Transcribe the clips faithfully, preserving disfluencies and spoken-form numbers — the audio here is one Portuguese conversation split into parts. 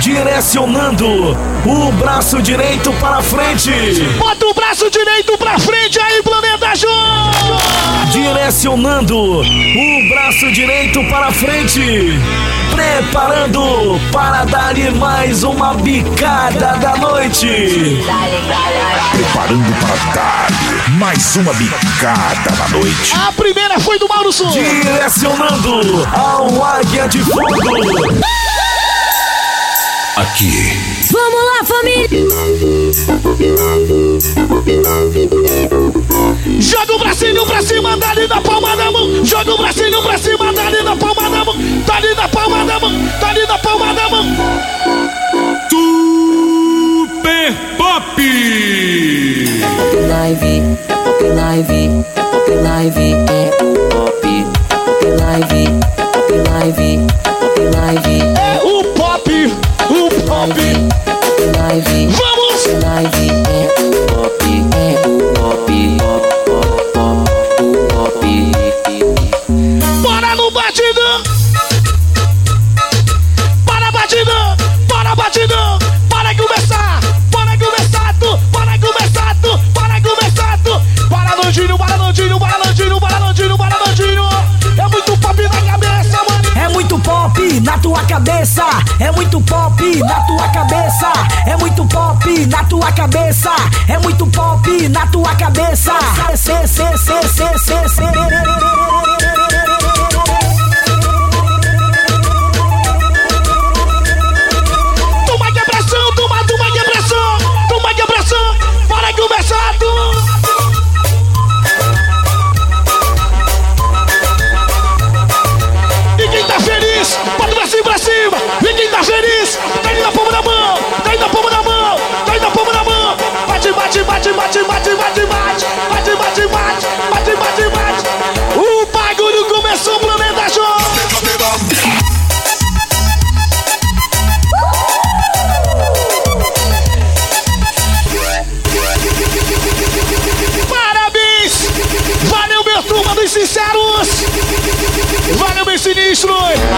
Direcionando o braço direito para frente. Bota o braço direito pra frente aí, Planeta Júnior. Direcionando o braço direito para frente. Preparando para dar-lhe mais uma bicada da noite. Preparando para dar-lhe mais uma bicada da noite. A primeira foi do Mauro Sul. Direcionando ao Águia de Fogo. Aqui. Vamos lá, família! Joga o bracinho pra cima, dá ali na palma da mão. Joga o bracinho pra cima, dá ali na palma da mão. Tá ali na palma da mão, tá ali na palma da mão. Super Pop! É pop live, é pop live, é pop live, é pop, é pop live, é pop live, é pop live. É o pop, o pop. É pop live, vamos! É live, é pop, é pop, pop, pop, pop. Bora no batidão! Para batidão! Para batidão! Para começar! Para começar tu! Para começar tu! Para começar tu! Para Landinho, para Landinho, para Landinho, para Landinho, para Landinho! É muito pop na cabeça, mano! É muito pop na tua cabeça. É muito pop na tua cabeça. É muito pop na tua cabeça. É muito pop na tua cabeça. Cê, cê, cê, cê, cê, cê. Toma que é pressão, toma, toma que é pressão, toma que é pressão, para começar tu. E quem tá feliz, bota o bracinho pra cima. E quem tá feliz, tá aí na palma da mão, tá aí na palma da mão, tá aí na palma da mão. Bate, bate, bate, bate, bate, bate, bate, bate, bate, bate, bate, bate, bate. O bagulho começou, Planeta Júnior. Parabéns! Valeu, meu turma dos sinceros! Valeu, meu sinistro!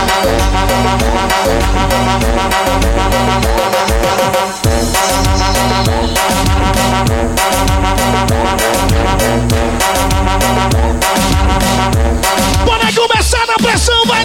Bora começar na pressão, vai!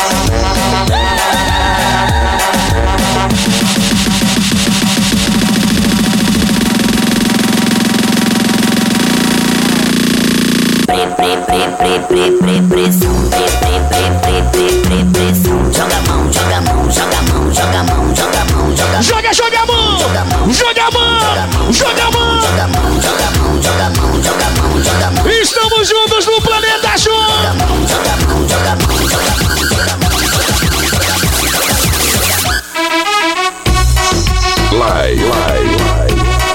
Pre, pre, pre, pre, pre, pre, pressão. Pre, pre, pre, pre, pre, pre, pressão. Joga a mão, joga a mão, joga a mão, joga a mão, joga a mão, joga a mão. Joga, joga a mão! Joga a mão, Joga a mão! Joga a mão! joga a mão, joga a mão, joga a mão, joga a mão, joga a mão. Estamos juntos no Planeta Júnior! Joga a mão, joga a mão, joga a mão, joga a mão, joga a mão, joga a mão. Lai, lai, lai.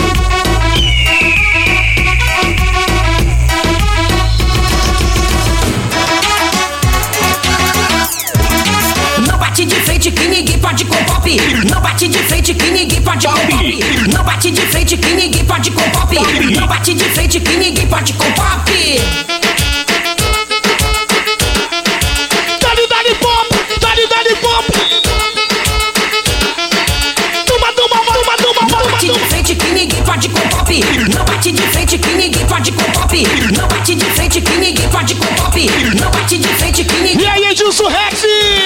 Não bate de frente que ninguém pode com pop. Não bate de frente que ninguém pode com pop. Não bate de frente que ninguém pode com pop. Não bate de frente que ninguém pode com pop. Dá-lhe, dá-lhe pop! Dá-lhe, dá-lhe pop! Toma, toma, toma, toma, Não toma, bate de toma! frente que ninguém pode com pop. Não bate de frente que ninguém pode com pop. Não bate de frente que ninguém pode com pop. Não bate de frente que ninguém. E aí, Edilson Rex?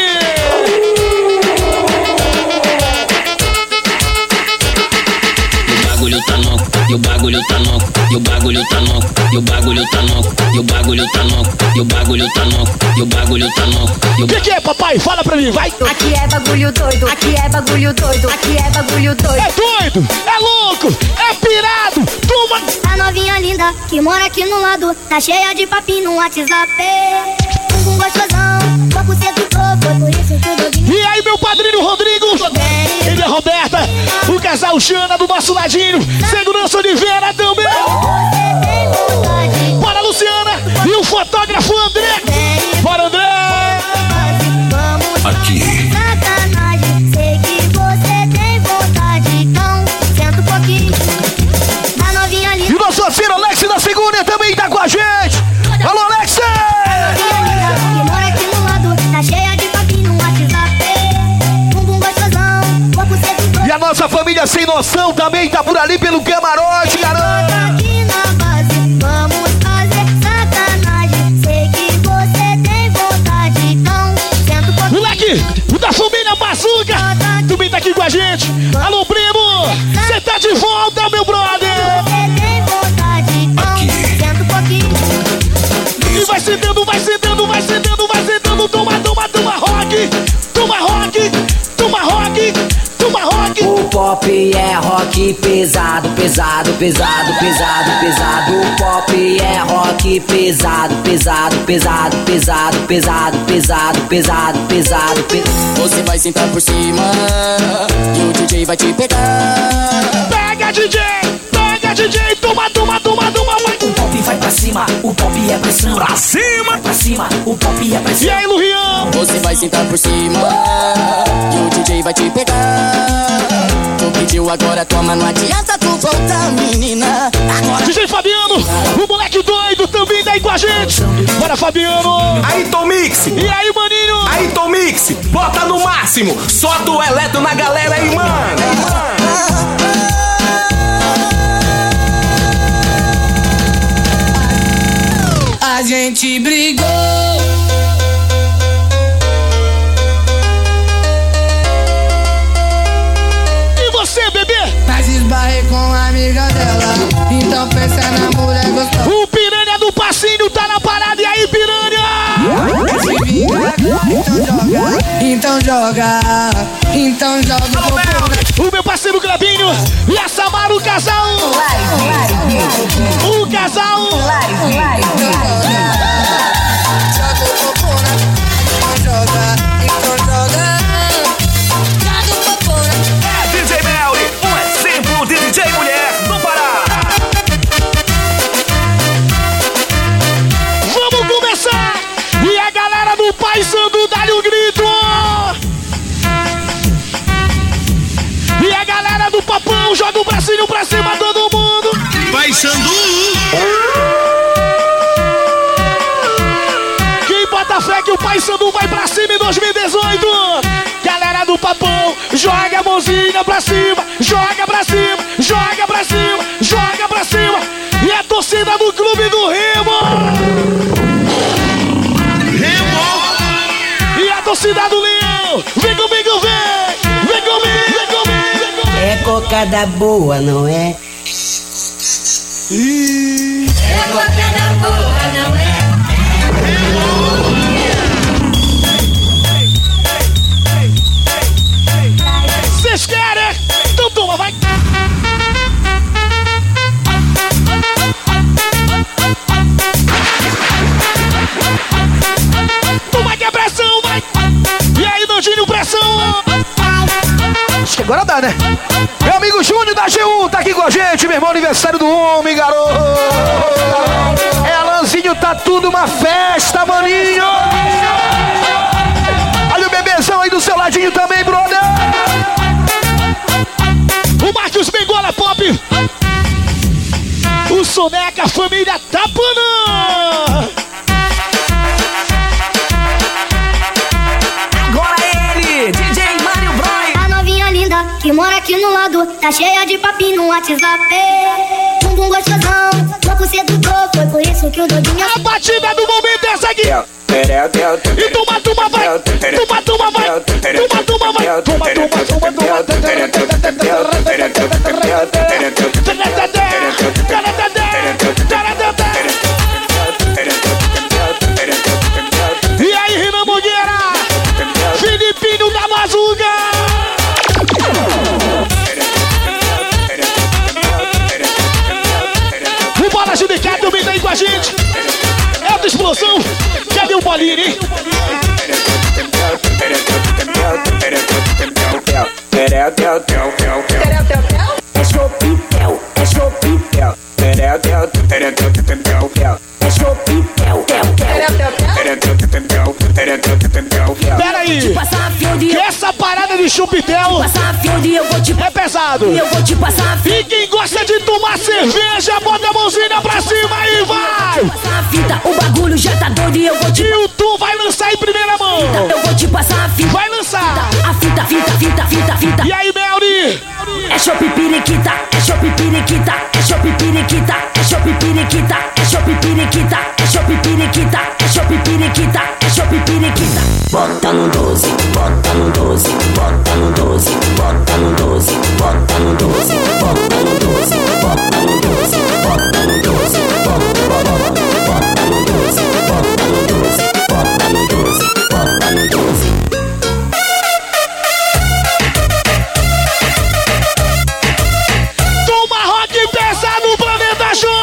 O bagulho tá louco, e o bagulho tá louco, e o bagulho tá louco, e o bagulho tá louco, e o bagulho tá louco, e o bagulho tá louco, e o bagulho tá louco. O que, que é, papai? Fala pra mim, vai! Aqui é bagulho doido, aqui é bagulho doido, aqui é bagulho doido. É doido, é louco, é pirado, toma! A novinha linda que mora aqui no lado, tá cheia de papinho no WhatsApp. Um gostosão, corpo sedutor, foi por isso que eu vim. E aí, meu padrinho Rodrigo, ele é Roberta, o casal Xana do nosso ladinho, segurança Oliveira também. Você tem vontade. Bora, Luciana, e o fotógrafo André. Bora, André. Vamos Aqui. sacanagem, sei que você tem vontade, então senta um pouquinho. A novinha E linda. o nosso parceiro Alex da Segunda também tá com a gente. Alô, Alex! Que mora aqui no lado, tá cheia de papinho no WhatsApp. Bumbum gostosão, corpo sedutor. família Sem Noção também tá por ali pelo camarote, garoto. Aqui na base, vamos fazer sacanagem. Sei que você tem vontade, então senta um pouquinho. Moleque, o da família Bazuca também tá aqui com a gente. Alô, primo, você tá de volta, meu brother. Você tem vontade, então senta um pouquinho. E vai sentando, vai sentando, vai sentando, vai sentando. Toma, toma, toma rock. Toma rock, toma rock, toma rock. O pop é rock pesado, pesado, pesado, pesado, pesado. O pop é rock pesado, pesado, pesado, pesado, pesado, pesado, pesado, pesado, pesado. Você vai sentar por cima e o D J vai te pegar. Pega, D J, pega, D J. Toma, toma, toma, toma, vai. O pop vai pra cima, o pop é pressão. Pra cima, vai pra cima, o pop é pressão. E aí, Luian? Você vai sentar por cima e o D J vai te pegar. Tu pediu, agora toma, não adianta tu voltar, menina. Agora D J Fabiano, o moleque doido também tá aí com a gente. Bora, Fabiano. Aí, Tom Mix. E aí, maninho? Aí, Tom Mix. Bota no máximo. Solta o eletro na galera aí, mano. a gente brigou. E você, bebê? Mas esbarrei com a amiga dela. Então pensa na mulher gostosa. O piranha do passinho tá na parada. E aí, piranha? Então joga, então joga. O meu parceiro Glebinho e a Samara, o casal. O casal. Joga o popona, então joga, então joga. Joga o popona. É D J Melly, um exemplo de D J mulher do Pará. Vamos começar. E a galera do Pai Sandu dá-lhe um grito. E a galera do Papão joga o bracinho pra cima, todo mundo. Pai Sandu. Quem bota fé que o Pai Sandu vai pra cima em dois mil e dezoito. Galera do Papão, joga a mãozinha pra cima. Joga pra cima, joga pra cima, joga pra cima. E a torcida do Clube do Remo. Remo. E a torcida do Leão. Vem comigo, vem. Vem comigo, vem comigo, vem comigo. É cocada boa, não é? É cocada boa, não é? Vocês querem? Então toma, vai. Toma que é pressão, vai. E aí, Dandinho, pressão. Acho que agora dá, né? Meu amigo Júnior da G um tá aqui com a gente, meu irmão, aniversário do homem, garoto. É, Alanzinho, tá tudo uma festa, maninho. Olha o bebezão aí do seu ladinho também, brother. O Marcos Bengola Pop. O Soneca, a família Tapanã. Agora ele, D J Mário Broy. A novinha linda que mora aqui no lado tá cheia de papinho no WhatsApp. Bumbum gostosão, louco sedutor, foi por isso que o doidinho... A batida do momento é essa aqui. E toma, toma, vai. Toma, toma, vai. Toma, toma, vai. Toma, toma, toma, E aí, Renan Mogueira? Filipinho da Bazuca. O Bola G D K também tá aí com a gente. É outra explosão. Cadê o bolinho, hein? É chopitel, é chopitel. É chopitel, Pera aí. Que essa parada de chupitel é pesado. E quem gosta de tomar cerveja, bota a mãozinha pra cima e vai. O bagulho já tá doido e eu vou te... E o Tu vai lançar em primeira mão. Eu vou te passar a fita. Vai lançar. A fita, fita, fita, fita, fita. E aí, Melri? É chopp periquita, é chopp periquita, é chopp periquita, é chopp periquita, é chopp periquita, é chopp periquita, é chopp periquita, é chopp periquita. Bota no doze, bota no doze, bota no doze, bota no doze, bota no doze, bota no doze, bota no doze, bota no doze, bota no doze, bota no doze, bota no doze, bota no doze. Toma rock pesado no Planeta Show!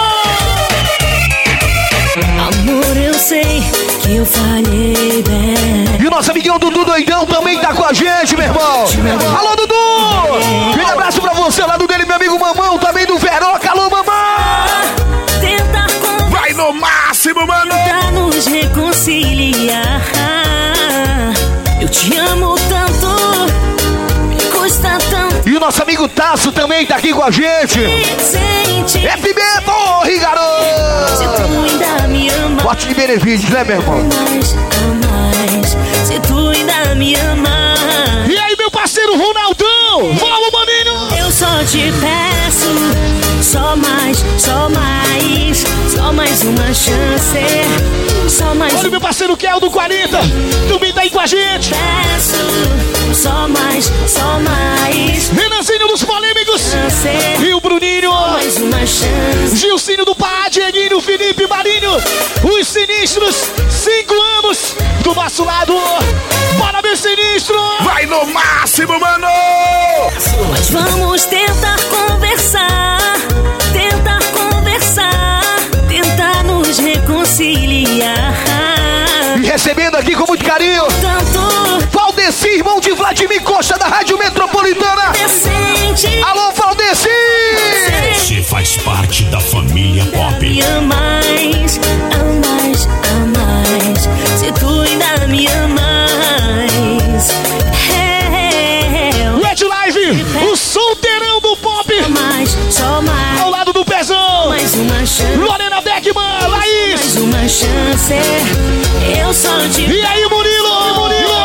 Amor, eu sei que eu falhei bem. E o nosso amiguinho Dudu Doidão também tá com a gente, meu irmão. Alô, Dudu! Um abraço pra você, lá do dele, meu amigo Mamão, também do Veroca. Alô, Mamão! Tentar conversar, Vai no máximo, mano! tentar nos reconciliar. Eu te amo tanto, me custa tanto. E o nosso amigo Tasso também tá aqui com a gente. Sente, F B, porra, se garoto! tu ainda me ama Bote de benefícios, né, meu irmão? mais, a mais. Se tu ainda me ama, E aí, meu parceiro Ronaldão? Vamos, maninho! eu só te peço, só mais, só mais, só mais uma chance, só mais Olha o meu parceiro Kel do quarenta, também tá aí com a gente. peço, só mais, só mais Renanzinho dos Polêmicos chance, e o Bruninho. mais uma chance. Gilcinho do Pá, Dieguinho, Felipe Marinho, os sinistros, cinco anos do nosso lado. Bora, meu sinistro! Vai no máximo, mano! Mas vamos tentar conversar, tentar conversar, tentar nos reconciliar. E recebendo aqui com muito carinho, Tanto Valdeci, irmão de Vladimir Costa, da Rádio Metropolitana. decente, Alô, Valdeci! Você faz parte da família me Pop. ama mais, a mais, a mais. Se tu ainda me amas, é, Red Live, o solteirão do pop, mais, só mais, ao lado do Pezão. mais uma chance. Lorena Beckman, Laís. Mais uma chance, eu só te E aí, Murilo? Murilo?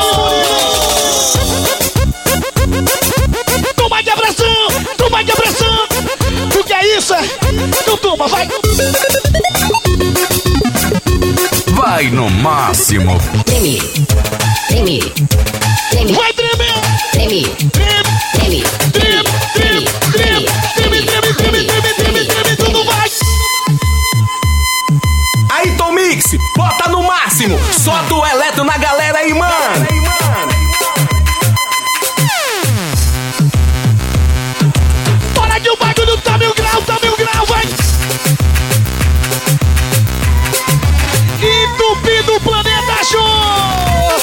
Toma que abração! Toma que abração! Tu quer isso? Então toma, vai! Vai no máximo. Treme, treme, treme, Vai tremer! treme, Treme, treme, treme, treme, treme, treme, treme, treme, treme, treme, treme, tudo vai! Aí, Tom Mix, bota no máximo. Solta o eletro na galera aí, mano. Bora que o bagulho tá mil grau, tá mil grau, vai! Entupido Planeta Show!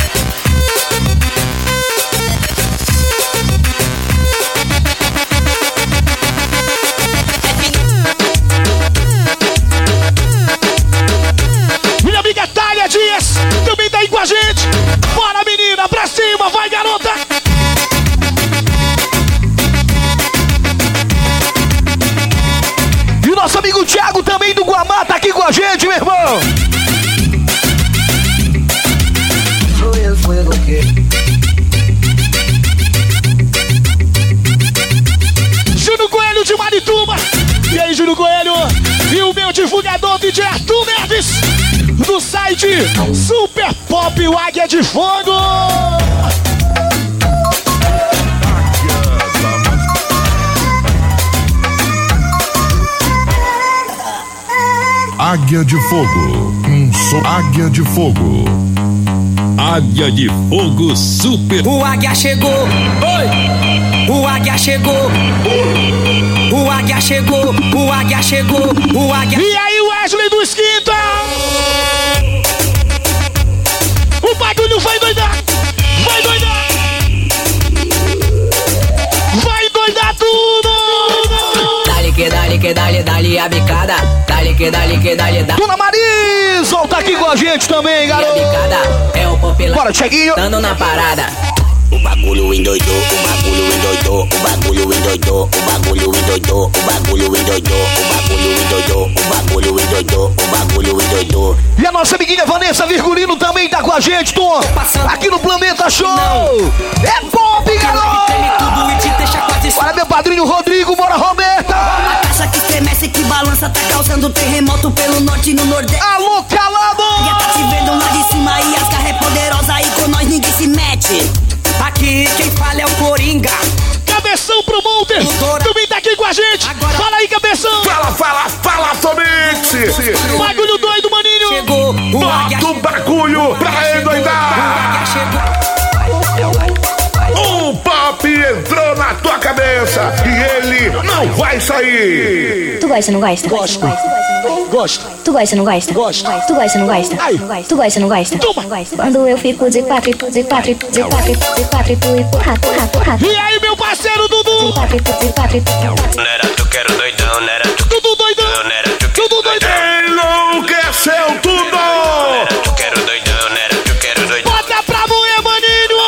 Minha amiga Thalia Dias também tá aí com a gente. Bora, menina, pra cima, vai, garota! E o nosso amigo Thiago também do Guamá tá aqui com a gente, meu irmão. Júnior Coelho de Marituba. E aí, Júnior Coelho? E o meu divulgador D J Arthur Neves, do site Super Pop, o Águia de Fogo. Águia de Fogo. Um som. Águia de Fogo. Águia de Fogo Super. O águia chegou, oi! O águia chegou, o águia chegou, o águia chegou, o águia. E aí, Wesley do Esquinta? O bagulho vai doidar! Vai doidar! Vai doidar tudo! Dale que dale que dale dale a bicada, dale que dale que dale dale Dona Marisol tá aqui com a gente também, a garoto! bicada. É o popular Bora, Cheguinho! dando na parada. O bagulho endoidou, o bagulho endoidou, o bagulho endoidou, o bagulho endoidou, o bagulho endoidou, o bagulho endoidou, o bagulho endoidou, o bagulho endoidou. E a nossa amiguinha Vanessa Virgulino também tá com a gente, Tom! Aqui no Planeta Show! É pop, garoto! Treme tudo e te deixa quase Bora, meu balança tá causando terremoto pelo norte e no nordeste. Alô, calado! E tá te vendo lá de cima e as garras é poderosa aí com nós ninguém se mete. Aqui quem fala é o Coringa. Cabeção pro Monter, também tá aqui com a gente. Agora... Fala aí, Cabeção. Fala, fala, fala, Tomix. Bagulho doido, maninho. Chegou, bota o bagulho pra endoidar. O pop entrou na tua cabeça e ele não vai sair. Tu gosta, não gosta? Gosto. Gosto. Tu gosta, não gosta? Gosto. Tu gosta, não gosta? Ai. Tu gosta, não gosta? Toma. Quando eu fico de quatro, de quatro, de quatro, de quatro, tu empurra, empurra, empurra. E aí, meu parceiro Dudu? De quatro, de quatro, de quatro. Não era tu que era o doidão, não era tu que Dudu doidão. não era tu que Dudu doidão. Enlouqueceu tudo. não era tu que era o doidão, não era tu que era o doidão. Bota pra mulher, maninho.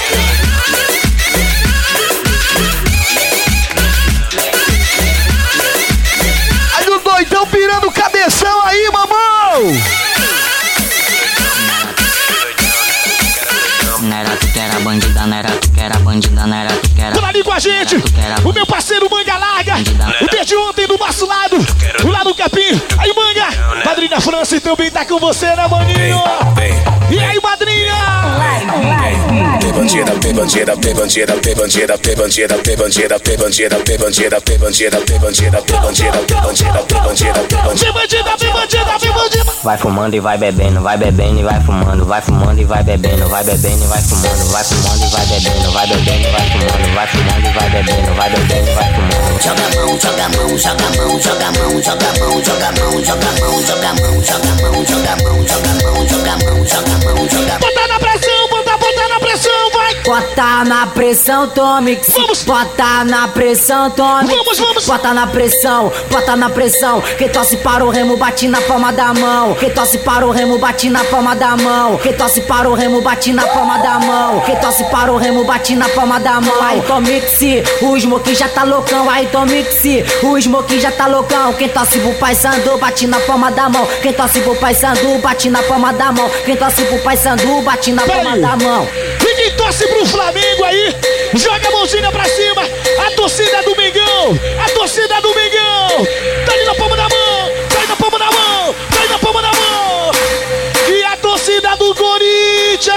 Aí o doidão pirando o cabeção aí, mamão. Não era tu que era bandida, não era tu que era bandida, não era tu que era. Por ali com a gente, o meu parceiro Manga Larga, o desde ontem do nosso lado, o lado do Capim. Aí, Manga, madrinha França também tá com você, né, maninho? E aí, madrinha? Bandida, bandida, bandida, bandida, bandida, bandida, bandida, bandida, bandida, bandida, bandida, bandida, bandida, bandida, bandida. Vai fumando e vai bebendo, vai bebendo e vai fumando, vai fumando e vai bebendo, vai bebendo e vai fumando, vai fumando e vai bebendo, vai bebendo e vai fumando, vai fumando e vai bebendo, vai bebendo e vai fumando. Joga a mão, joga a mão, joga a mão, joga a mão, joga a mão, joga a mão, joga a mão, joga a mão, joga a mão, joga a mão, joga a mão, joga a mão, joga a mão, joga a mão. Bota na pressão, bota, bota na pressão, vai! Bota na pressão, Tomix. Vamos. Bota na pressão, Tomix. Vamos, vamos. Bota na pressão, bota na pressão. Quem tosse para o remo, bate na palma da mão. Quem tosse para o remo, bate na palma da mão. Quem tosse para o remo, bate na palma da mão. Quem tosse para o remo, bate na palma da mão. Aí, Tomix, o Smoke já tá loucão. Aí, Tomix, o Smoke já tá loucão. Quem tosse pro Pai Sandu, bate na palma da mão. Quem tosse pro Pai Sandu, bate na palma da mão. Quem tosse pro Pai Sandu, bate na palma da mão. E quem torce pro Flamengo aí, joga a mãozinha pra cima. A torcida do Mengão, a torcida do Mengão. Tá ali na palma da mão, tá aí na palma da mão, tá aí na palma da mão. E a torcida do Corinthians.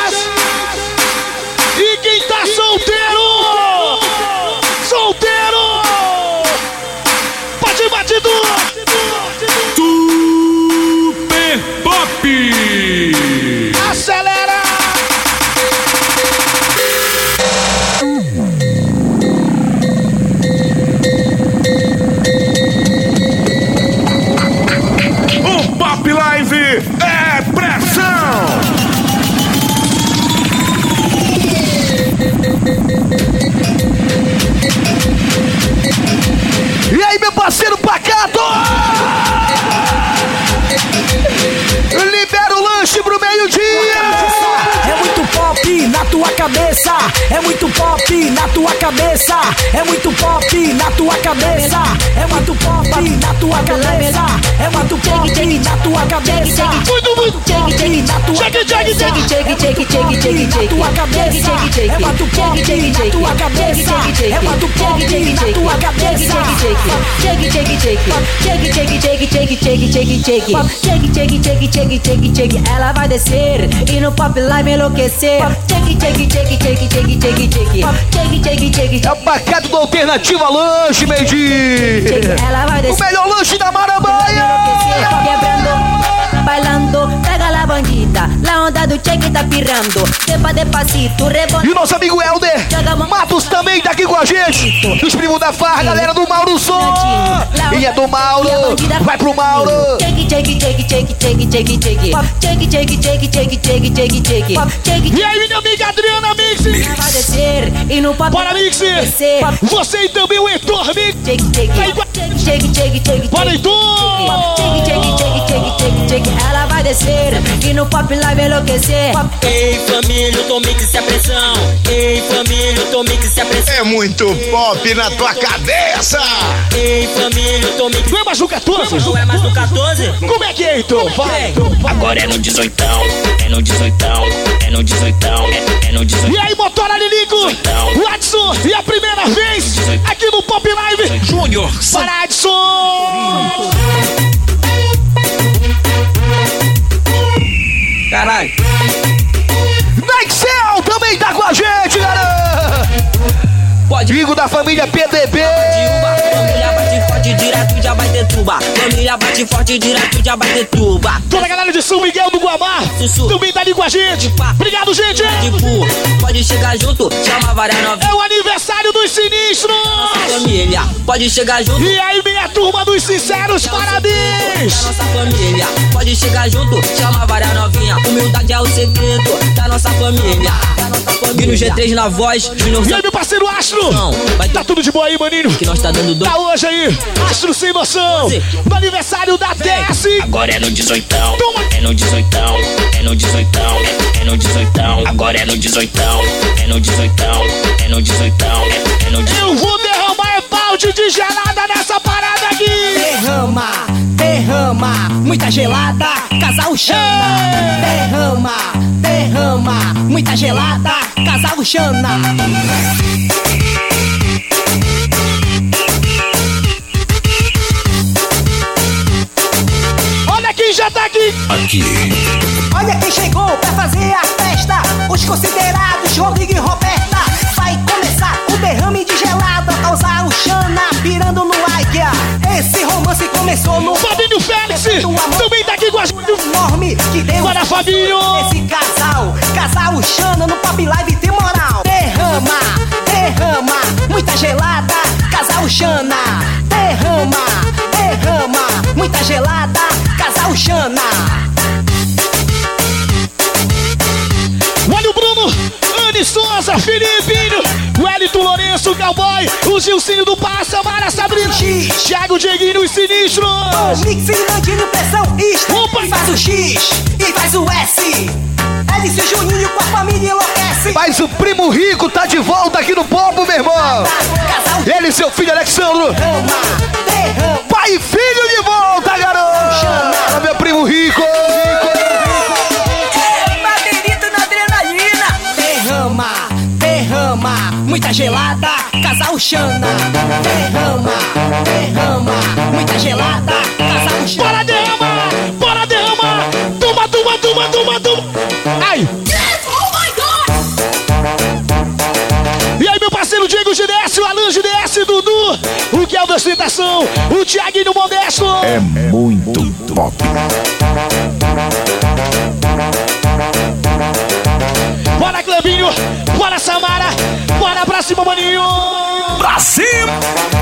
E quem tá solteiro, solteiro. Bate, bate, du. Super Pop! Acelera. O Pop Live é pressão! E aí, meu parceiro Pacato? Libera o lanche pro meio-dia! É muito pop na tua cabeça, é muito pop na tua cabeça, é muito pop na tua cabeça, é muito pop na tua cabeça, é muito pop na tua cabeça, Muito, muito pop na tua Chegue, chegue, chegue, chegue, chegue, chegue, chegue, na tua cabeça, é muito pop na tua cabeça, é muito pop na tua cabeça. Chegue, chegue, chegue, chegue, chegue, chegue, chegue, chegue, chegue, chegue, chegue, chegue, chegue, chegue, chegue, chegue, ela vai descer e no Pop Live enlouquecer. Chegue, chegue, chegue, chegue, chegue, chegue, chegue, chegue, chegue, chegue, É o Pacato do Alternativa Lanche, meio-dia! ela vai O descer. melhor lanche da Marambaia! Quebrando, bailando, pega la bandida. La onda do cheque tá pirando. Depa despacito, E rebota. o nosso amigo Helder Matos também tá aqui com a gente. Os primos da farra, galera do Mauro Som. E é do Mauro, vai pro Mauro. Chegue, chegue, chegue, chegue, chegue, chegue, chegue. Chegue, chegue, chegue, chegue, chegue, chegue, chegue. Chegue, E aí, minha amiga Adriana Mix. vai descer e no Pop Bora, Mix. descer. Você e também o Heitor Mix. Chegue, chegue, Aí, vai. chegue, chegue, chegue, Bora, chegue. Heitor. Chegue, chegue, chegue, chegue, chegue, chegue. Ela vai descer e no Pop Live enlouquecer. Ei, família, o Tomix se a pressão. Ei, família, o Tomix se a pressão. É muito pop na tua cabeça! Ei, família, o Tomix. Não é mais no quatorze? Não é mais no quatorze? Como é que é, Heitor? Vai. Agora é no dezoitão, é no dezoitão, é no dezoitão, é, é no dezoitão. E aí, motora Lilico? Adson, o Adson, e a primeira vez aqui no Pop Live, Júnior, para Adson. Caralho. Nexel também tá com a gente, galera. Pode. Amigo da família P D B. Família bate forte, direto já vai ter tuba. Família bate forte, direto já vai ter tuba. Toda a galera de São Miguel do Guamá também tá ali com a gente. Obrigado, gente. Tipo, pode chegar junto, chama várias novinhas. É o aniversário dos sinistros. Família, pode chegar junto. E aí, minha turma dos sinceros, parabéns. Nossa família, pode chegar junto, chama várias novinhas. Humildade é o segredo da nossa família. Da nossa família. E no G três na voz, Júnior. E aí, meu parceiro Astro. Não, tá tudo de boa aí, maninho? Que nós tá dando dois. Tá hoje aí, Astro sem noção. No aniversário da Tessie. Agora é no dezoitão. Toma. É no dezoitão. É no dezoitão. É, é no dezoitão. Agora é no dezoitão. É no dezoitão. É no dezoitão. É, é no dezoitão. Eu vou derramar é balde de gelada nessa parada aqui. Derrama, derrama, muita gelada, casal chama. Derrama, derrama, muita gelada, casal chama. Olha quem já tá aqui. Aqui. Olha quem chegou pra fazer a festa. Os considerados Rodrigo e Roberta. Vai começar o derrame de gelada, causar o Xana pirando no Águia. Esse romance começou no Fabinho Félix também tá aqui com a gente. Enorme que deu Bora, Fabinho. Esse casal, casal Xana no Pop Live tem moral. Derrama, derrama, muita gelada, casal Xana. Derrama, derrama, muita gelada, casal Xana. Olha o Bruno, Anne Souza, Filipinho, Wellington Lourenço, Cowboy, o Gilcinho do Passa, Mara Sabrina, X, Thiago Dieguinho, os sinistros. O Mix Finlandinho, pressão, isto. Opa. E faz o X, e faz o S. Alice e Juninho com a família enlouquece. Mas o primo rico tá de volta aqui no Popo, meu irmão. Casal Ele e seu filho Alexandro. derrama, derrama. Pai e filho de volta, garoto. Chama, meu primo rico. Derrama, muita gelada, casal Xana. Derrama, derrama, muita gelada, casal Xana. Bora derramar, bora derramar. Toma, toma, toma, toma, toma. Ai. E aí, meu parceiro Diego G D S, o Alan G D S, Dudu, o que é o da ostentação, o Thiaguinho Modesto. É muito pop. Bora, Clebinho, bora, Samara, bora pra cima, maninho. Pra cima!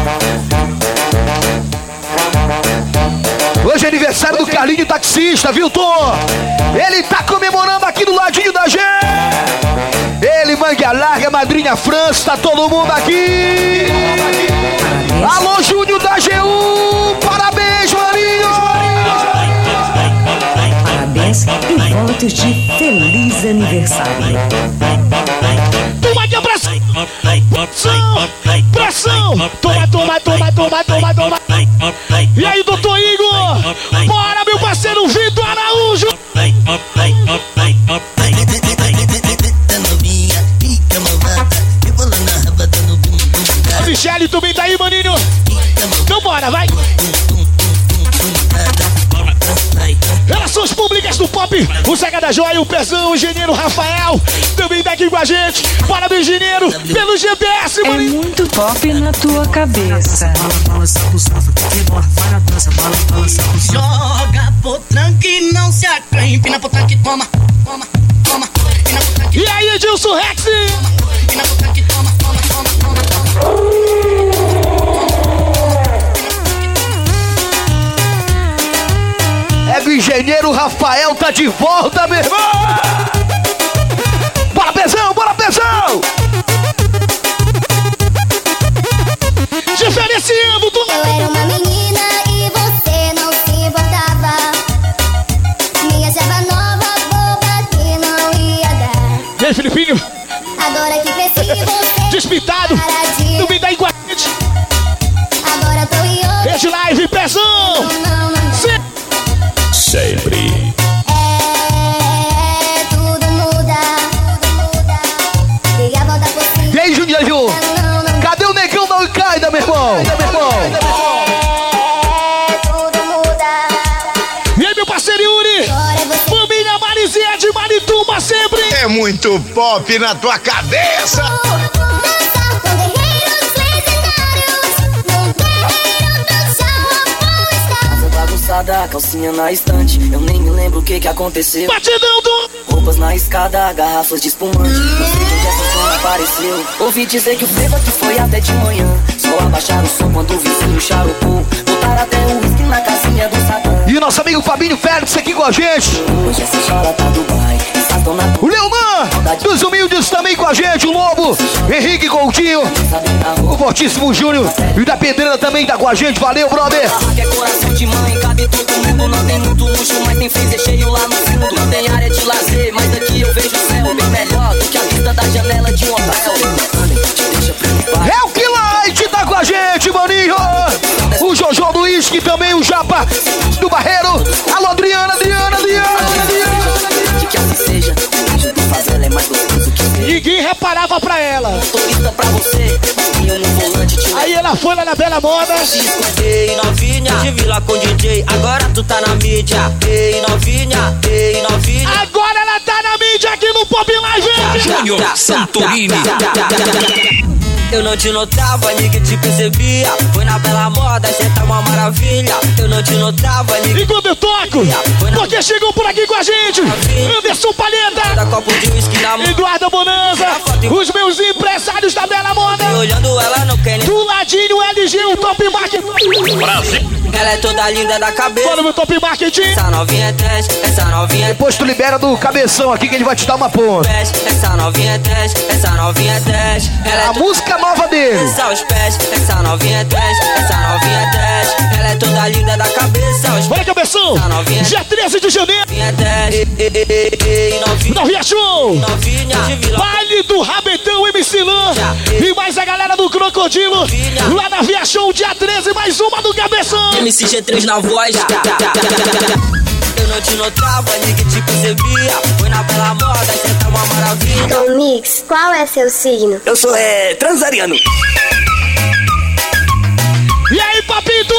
Hoje é aniversário do Carlinho Taxista, viu, Tom? Ele tá comemorando aqui do ladinho da gente. Ele, Mangueira Larga, Madrinha França, tá todo mundo aqui. Alô, Júnior da G um, parabéns, maninho. Parabéns e votos de feliz aniversário. Toma aqui a pressão. Pressão, pressão. Toma, toma, toma, toma, toma, toma. E aí, doutor Igor? Bora, meu parceiro Vitor Araújo. A Michele também tá aí, maninho. Então bora, vai. Relações públicas do Pop, o Zeca da Joia, o Pezão, o engenheiro Rafael, também tá aqui com a gente. Bora do engenheiro, pelo G P S, É maninho. muito pop na tua cabeça. Joga potranca e não se acanhe. Empina potranca e toma, toma, toma. Empina potranca E aí, Edilson Rex? empina potranca e toma, toma, toma, toma. É o engenheiro Rafael, tá de volta, meu irmão. Bora, Pezão, bora, Pezão. Diferenciando do... Eu era uma menina e você não se importava. Minha java nova, boba que não ia dar. E aí, Filipinho? Agora que cresci você Despintado, para de... também tá igual a gente. Agora tô em outra. Rede Live, Pezão. Não, não, não. Se- Sempre. É, tudo muda. Tudo muda. Dei a volta por cima. E ainda, meu irmão. Ainda, meu irmão. Ainda, meu irmão. E aí, meu parceiro Yuri? Família Marizia de Marituba sempre. É muito pop na tua cabeça. Bagunçada, calcinha na estante. Eu nem me lembro o que que aconteceu. Batidão do... Roupas na escada, garrafas de espumante. Não sei de onde essa zona apareceu. Ouvi dizer que o frevo aqui foi até de manhã. Só abaixaram o som quando o vizinho charopou. Botaram até o uísque na casinha do Satã. E o nosso amigo Fabinho Félix aqui com a gente. Hoje essa chora tá Dubai. O Leonan dos Humildes também com a gente. O Lobo, Henrique Coutinho, o Fortíssimo Júnior e o da Pedreira também tá com a gente. Valeu, brother. Que é coração de mãe, cabe todo mundo. Não tem muito luxo, mas tem freezer cheio lá no fundo. Não tem área de lazer, mas daqui eu vejo o céu bem melhor do que a vista da janela de um hotel. É o que Light tá com a gente, maninho. O Jojo Luiz, que também o Japa do Barreiro. Alô, Adriana, Adriana, Adriana, Adriana. Que assim seja, o que faz ela é mais gostoso que ser. Ninguém reparava pra ela. Motorista pra você, eu no volante te... Aí ela foi lá na Bela Moda. Ei, novinha, te vi lá com o D J, agora tu tá na mídia. Ei, novinha, ei, novinha. Agora ela tá na mídia aqui no Pop Live. Júnior Santorini. Eu não te notava, ninguém te percebia. Foi na Bela Moda, cê tá uma maravilha. Eu não te notava, ninguém... E quando eu toco, porque chegam por aqui com a gente Anderson Palheta, copo de whisky na mão, Eduardo Bonanza, os meus empresários da Bela Moda. Olhando ela não quer nem... Do ladinho L G, o Top Market Brasil. Ela é toda linda da cabeça. Bora, meu Top Marketing. Essa novinha é trash, essa novinha é... Depois tu libera do cabeção aqui que ele vai te dar uma ponta. Essa novinha é trash, essa novinha é trash. Ela é a música nova dele. Essa os pés, essa novinha é trash, essa novinha é trash. Ela é toda linda da cabeça. Os... Bora, cabeção. É... Dia treze de janeiro. É trash. No Ria Show. Novinha. Baile do Rabetão M C Lan. E mais a galera do Crocodilo. Lá na Via Show, dia treze, mais uma do cabeção. M C G três na voz. Eu não te notava, ninguém te percebia. Foi na Bela Moda, cê tá uma maravilha. Então, Mix, qual é seu signo? Eu sou, é, transariano. E aí, papito?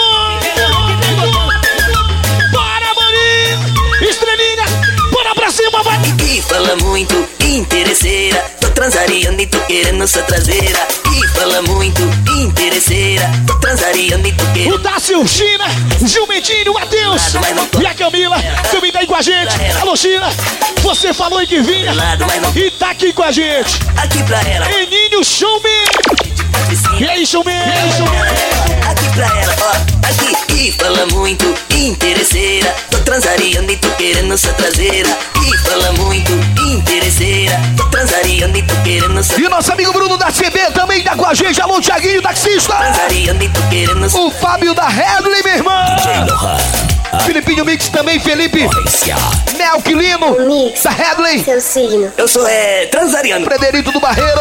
Bora, maninho! Estrelinha, bora pra cima, vai! E fala muito, interesseira. Tô transariando e tô querendo sua traseira. E fala muito, interesseira. Tô transariando e tô querendo... O Dácio, China, Gilmentinho, Matheus e a Camila também tá aí com a gente. Alô, China, você falou que vinha e tá aqui com a gente. Aqui pra ela. Eninho, showman. E aí, showman? Aqui pra ela, ó, aqui. E fala muito, interesseira. Tô transariando e tô querendo sua traseira. E fala muito, interesseira. Tô transariando e tô querendo sua... E o nosso amigo Bruno da C B também tá com a gente. Alô, Thiaguinho, taxista. Transariando e tô querendo sua... O Fábio da Redley, meu irmão. Filipinho Mix também, Felipe. Melquilino Mix, da Redley. Seu signo. Eu sou, é, transariano. Frederico do Barreiro.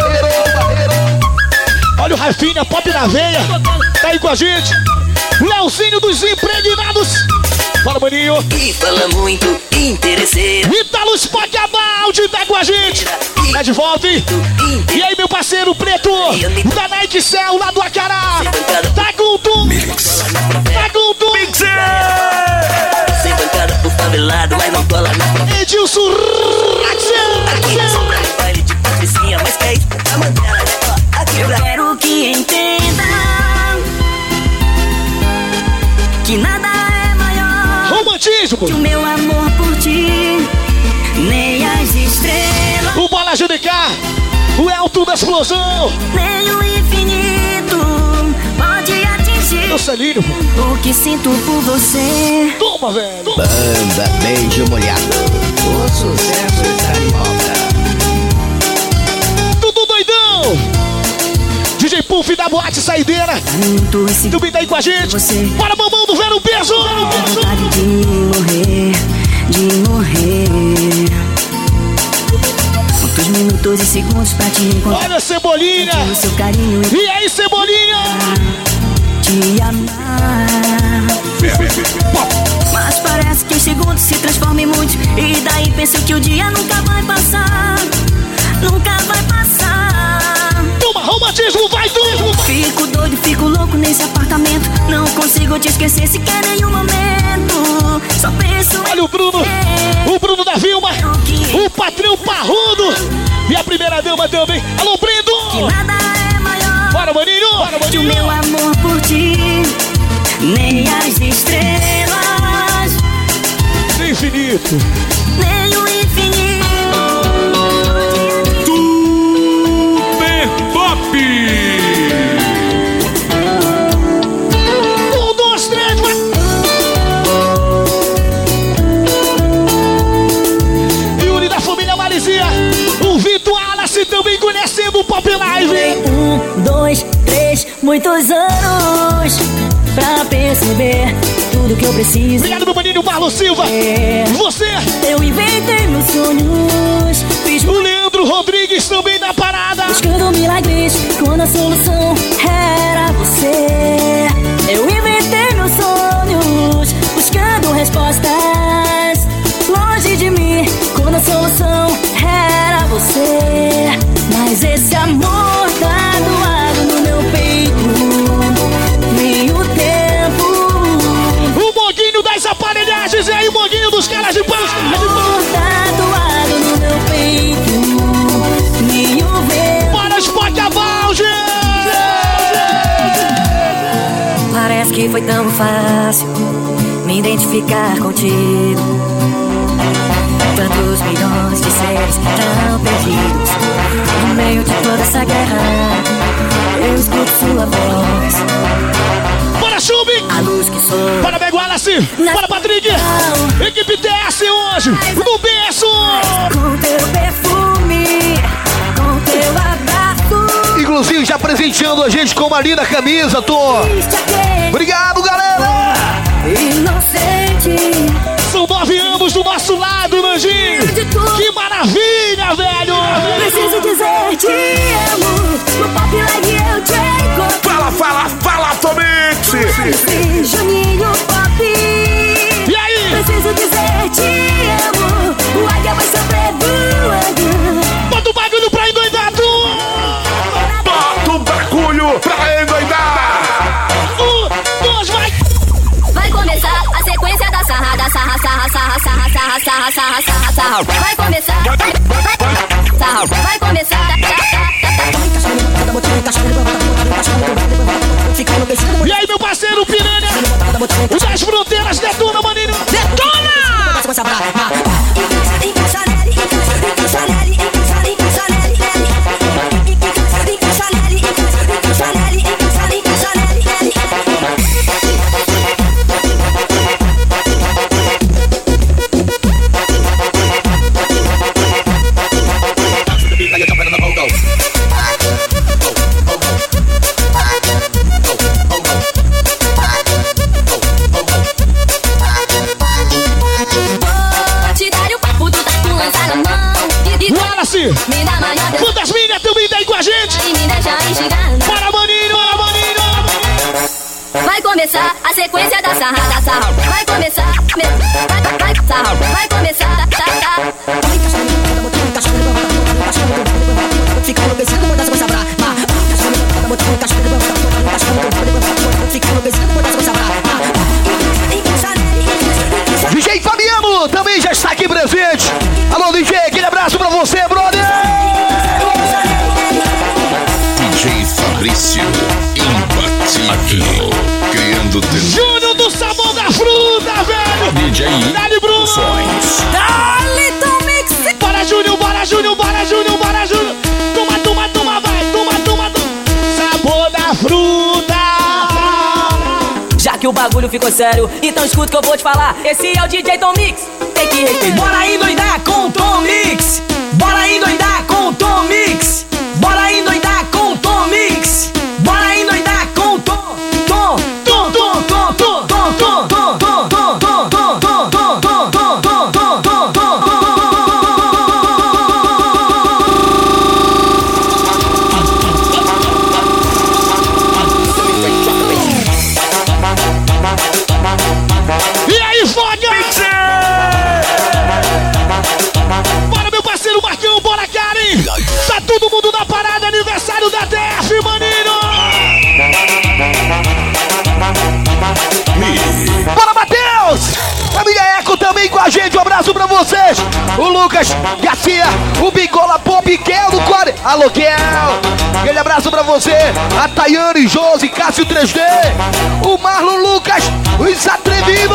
Olha o Rafinha, Pop na veia. Tá aí com a gente. Leozinho dos Impregnados. Fala, maninho. E fala muito, interesseira. Ítalo Spagabaldi tá com a gente. Tá de volta, hein? E aí, meu parceiro Preto, da Nike Cell, lá do Acará. Tá com tu. Tá com tu. Sem bancada pro favelado, mas não cola na... Edilson Aqui, sombra de baile de patricinha, mas que é isso? A mantela, né? Aqui pra... Eu quero que entenda que nada é maior romantismo que o meu amor por ti, nem as estrelas, o Bola G D K, o Elton da Explosão, nem o infinito pode atingir meu Celinho, o que sinto por você. Toma, velho. Banda Beijo Molhado, o sucesso está em obra. Tudo doidão. D J Puff da Boate Saideira também tá aí com a gente. Bora, mamão do Vero Peso. Vontade de morrer, de morrer. Quantos minutos e segundos pra te encontrar. Olha, Cebolinha. O seu carinho e aí, Cebolinha? Te amar. Mas parece que os segundos se transformam em muitos. E daí penso que o dia nunca vai passar. Nunca vai passar. Toma, romantismo, vai tudo. Fico doido, fico nesse apartamento. Não consigo te esquecer sequer nenhum momento. Só penso. Olha o Bruno, o Bruno da Vilma, o patrão parrudo e a primeira dama também. Alô, Brendo! Que nada é maior. Bora, maninho! Bora, que o meu amor por ti. Nem as estrelas. Nem infinito. Nem o infinito. Super Pop! Um, dois, três, vai! Yuri da família Marizia. O Vitor Alassi também conhecendo o Pop Live. Um, dois, três, muitos anos pra perceber tudo que eu preciso. Obrigado, meu maninho Marlon Silva. É. Você. Eu inventei meus sonhos. Fiz o Leandro Rodrigues também na parada. Buscando milagres quando a solução era você. Eu inventei meus sonhos. Buscando respostas longe de mim quando a solução era você. Mas esse amor tá doado no meu peito. Meio tempo. O Moguinho das aparelhagens e aí o Moguinho dos caras de pão. Amor tá doado no meu peito. Meio vento. Para os Pocavalge! Parece que foi tão fácil me identificar contigo. Tantos milhões de seres tão perdidos. No meio de toda essa guerra, eu escuto sua voz. Bora, Chube! A luz que sou. Bora, Begualaci! Bora, Patrick! Equipe T S hoje, no berço! Com teu perfume, com teu abraço. Inclusive, já presenteando a gente com uma linda camisa, Tô! Obrigado, galera! Inocente. São nove anos do nosso lado, Nanjinho! Que maravilha, velho! Preciso dizer te amo. No Pop Live eu te encontro. Fala, fala, fala, somente! Juninho Pop. E aí? Preciso dizer te amo. O águia vai sobrevoando. Bota o bagulho pra endoidar, tu! Bota o bagulho pra endoidar! Um, dois, vai! Vai começar a sequência da sarrada, sarra, sarra, sarra, sarra, sarra, sarra, sarra, sarra, sarra. Vai começar, sarra, vai começar. E aí, meu parceiro Piranha? O das fronteiras, detona, maninho! Detona! Quantas milhas também daí com a gente? Para, maninho, para, maninho! Vai começar a sequência da sarrada, sarra. Vai começar, vai, vai, sarra. Vai começar, sarra. Fica enlouquecido por dar essa pra D J Fabiano também já está aqui presente. Alô, D J, aquele abraço pra você, brother! D J Fabrício, imbatível, criando tendência. Júnior do sabor da fruta, velho! D J Dali, Bruno! Dali, Tom Mix! Bora, Júnior, bora, Júnior, bora, Júnior, bora, Júnior! Toma, toma, toma, vai! Toma, toma, toma! Sabor da fruta! Já que o bagulho ficou sério, então escuta o que eu vou te falar. Esse é o D J Tom Mix. Tem que respeitar. Bora endoidar com o Tom Mix. Bora endoidar com o Tom Mix. Bora endoidar com o Tom Mix. Bora endoidar com o Tom. Tom, Tom, Tom, Tom, Tom, Tom, Tom, Tom, Tom, Tom, Tom, Tom, Tom, Tom, Tom, Tom, Tom, Tom, Tom. E aí, foga! Bora, meu parceiro Marquinhos, bora, Karen! Tá todo mundo também com a gente. Um abraço pra vocês. O Lucas Garcia, o Bigola Pop, Kel do Core. Alô, Kel. Aquele abraço pra você. A Tayane, Josi, Cássio três D. O Marlon Lucas, os atrevidos.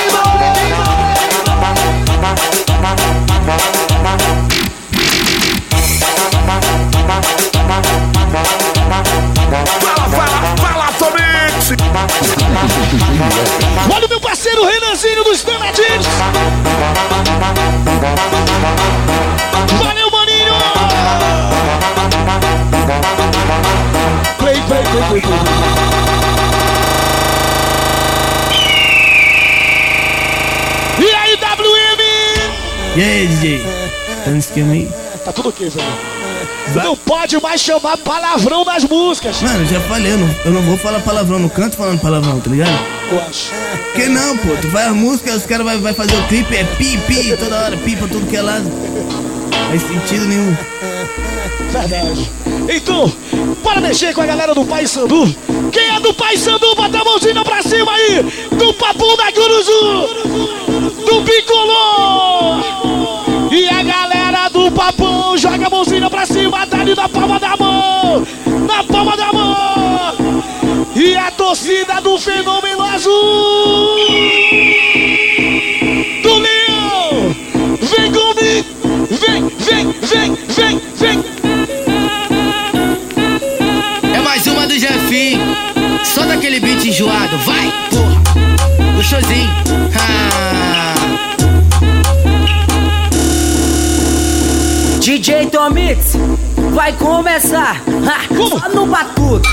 Fala, fala, fala, Tomix! Olha o meu parceiro Renanzinho dos Danadinhos. Valeu, maninho! Play, play, play, play, play. E aí, W M? E aí, D J? Tá no esquema aí? Tá tudo ok, velho. Não pode mais chamar palavrão nas músicas. Mano, já falei, eu não, eu não vou falar palavrão, não canto falando palavrão, tá ligado? Eu acho. Que não, pô, tu vai a música, os caras vão vai fazer o clipe, é pi, pi, toda hora, pi pra tudo que é lado. Não faz sentido nenhum. Verdade. Então, bora mexer com a galera do Pai Sandu. Quem é do Pai Sandu, bota a mãozinha pra cima aí. Do Papo da Guruzu. Do Bicolor. E a galera do Papão joga a mãozinha pra cima, tá ali na palma da mão. Na palma da mão. E a torcida do Fenômeno Azul. Do Leão. Vem comigo. Vem, vem, vem, vem, vem. É mais uma do Jefinho. Só daquele beat enjoado. Vai, porra. Gostosinho. Ah. D J Tomix, vai começar. Ha, só no batuque.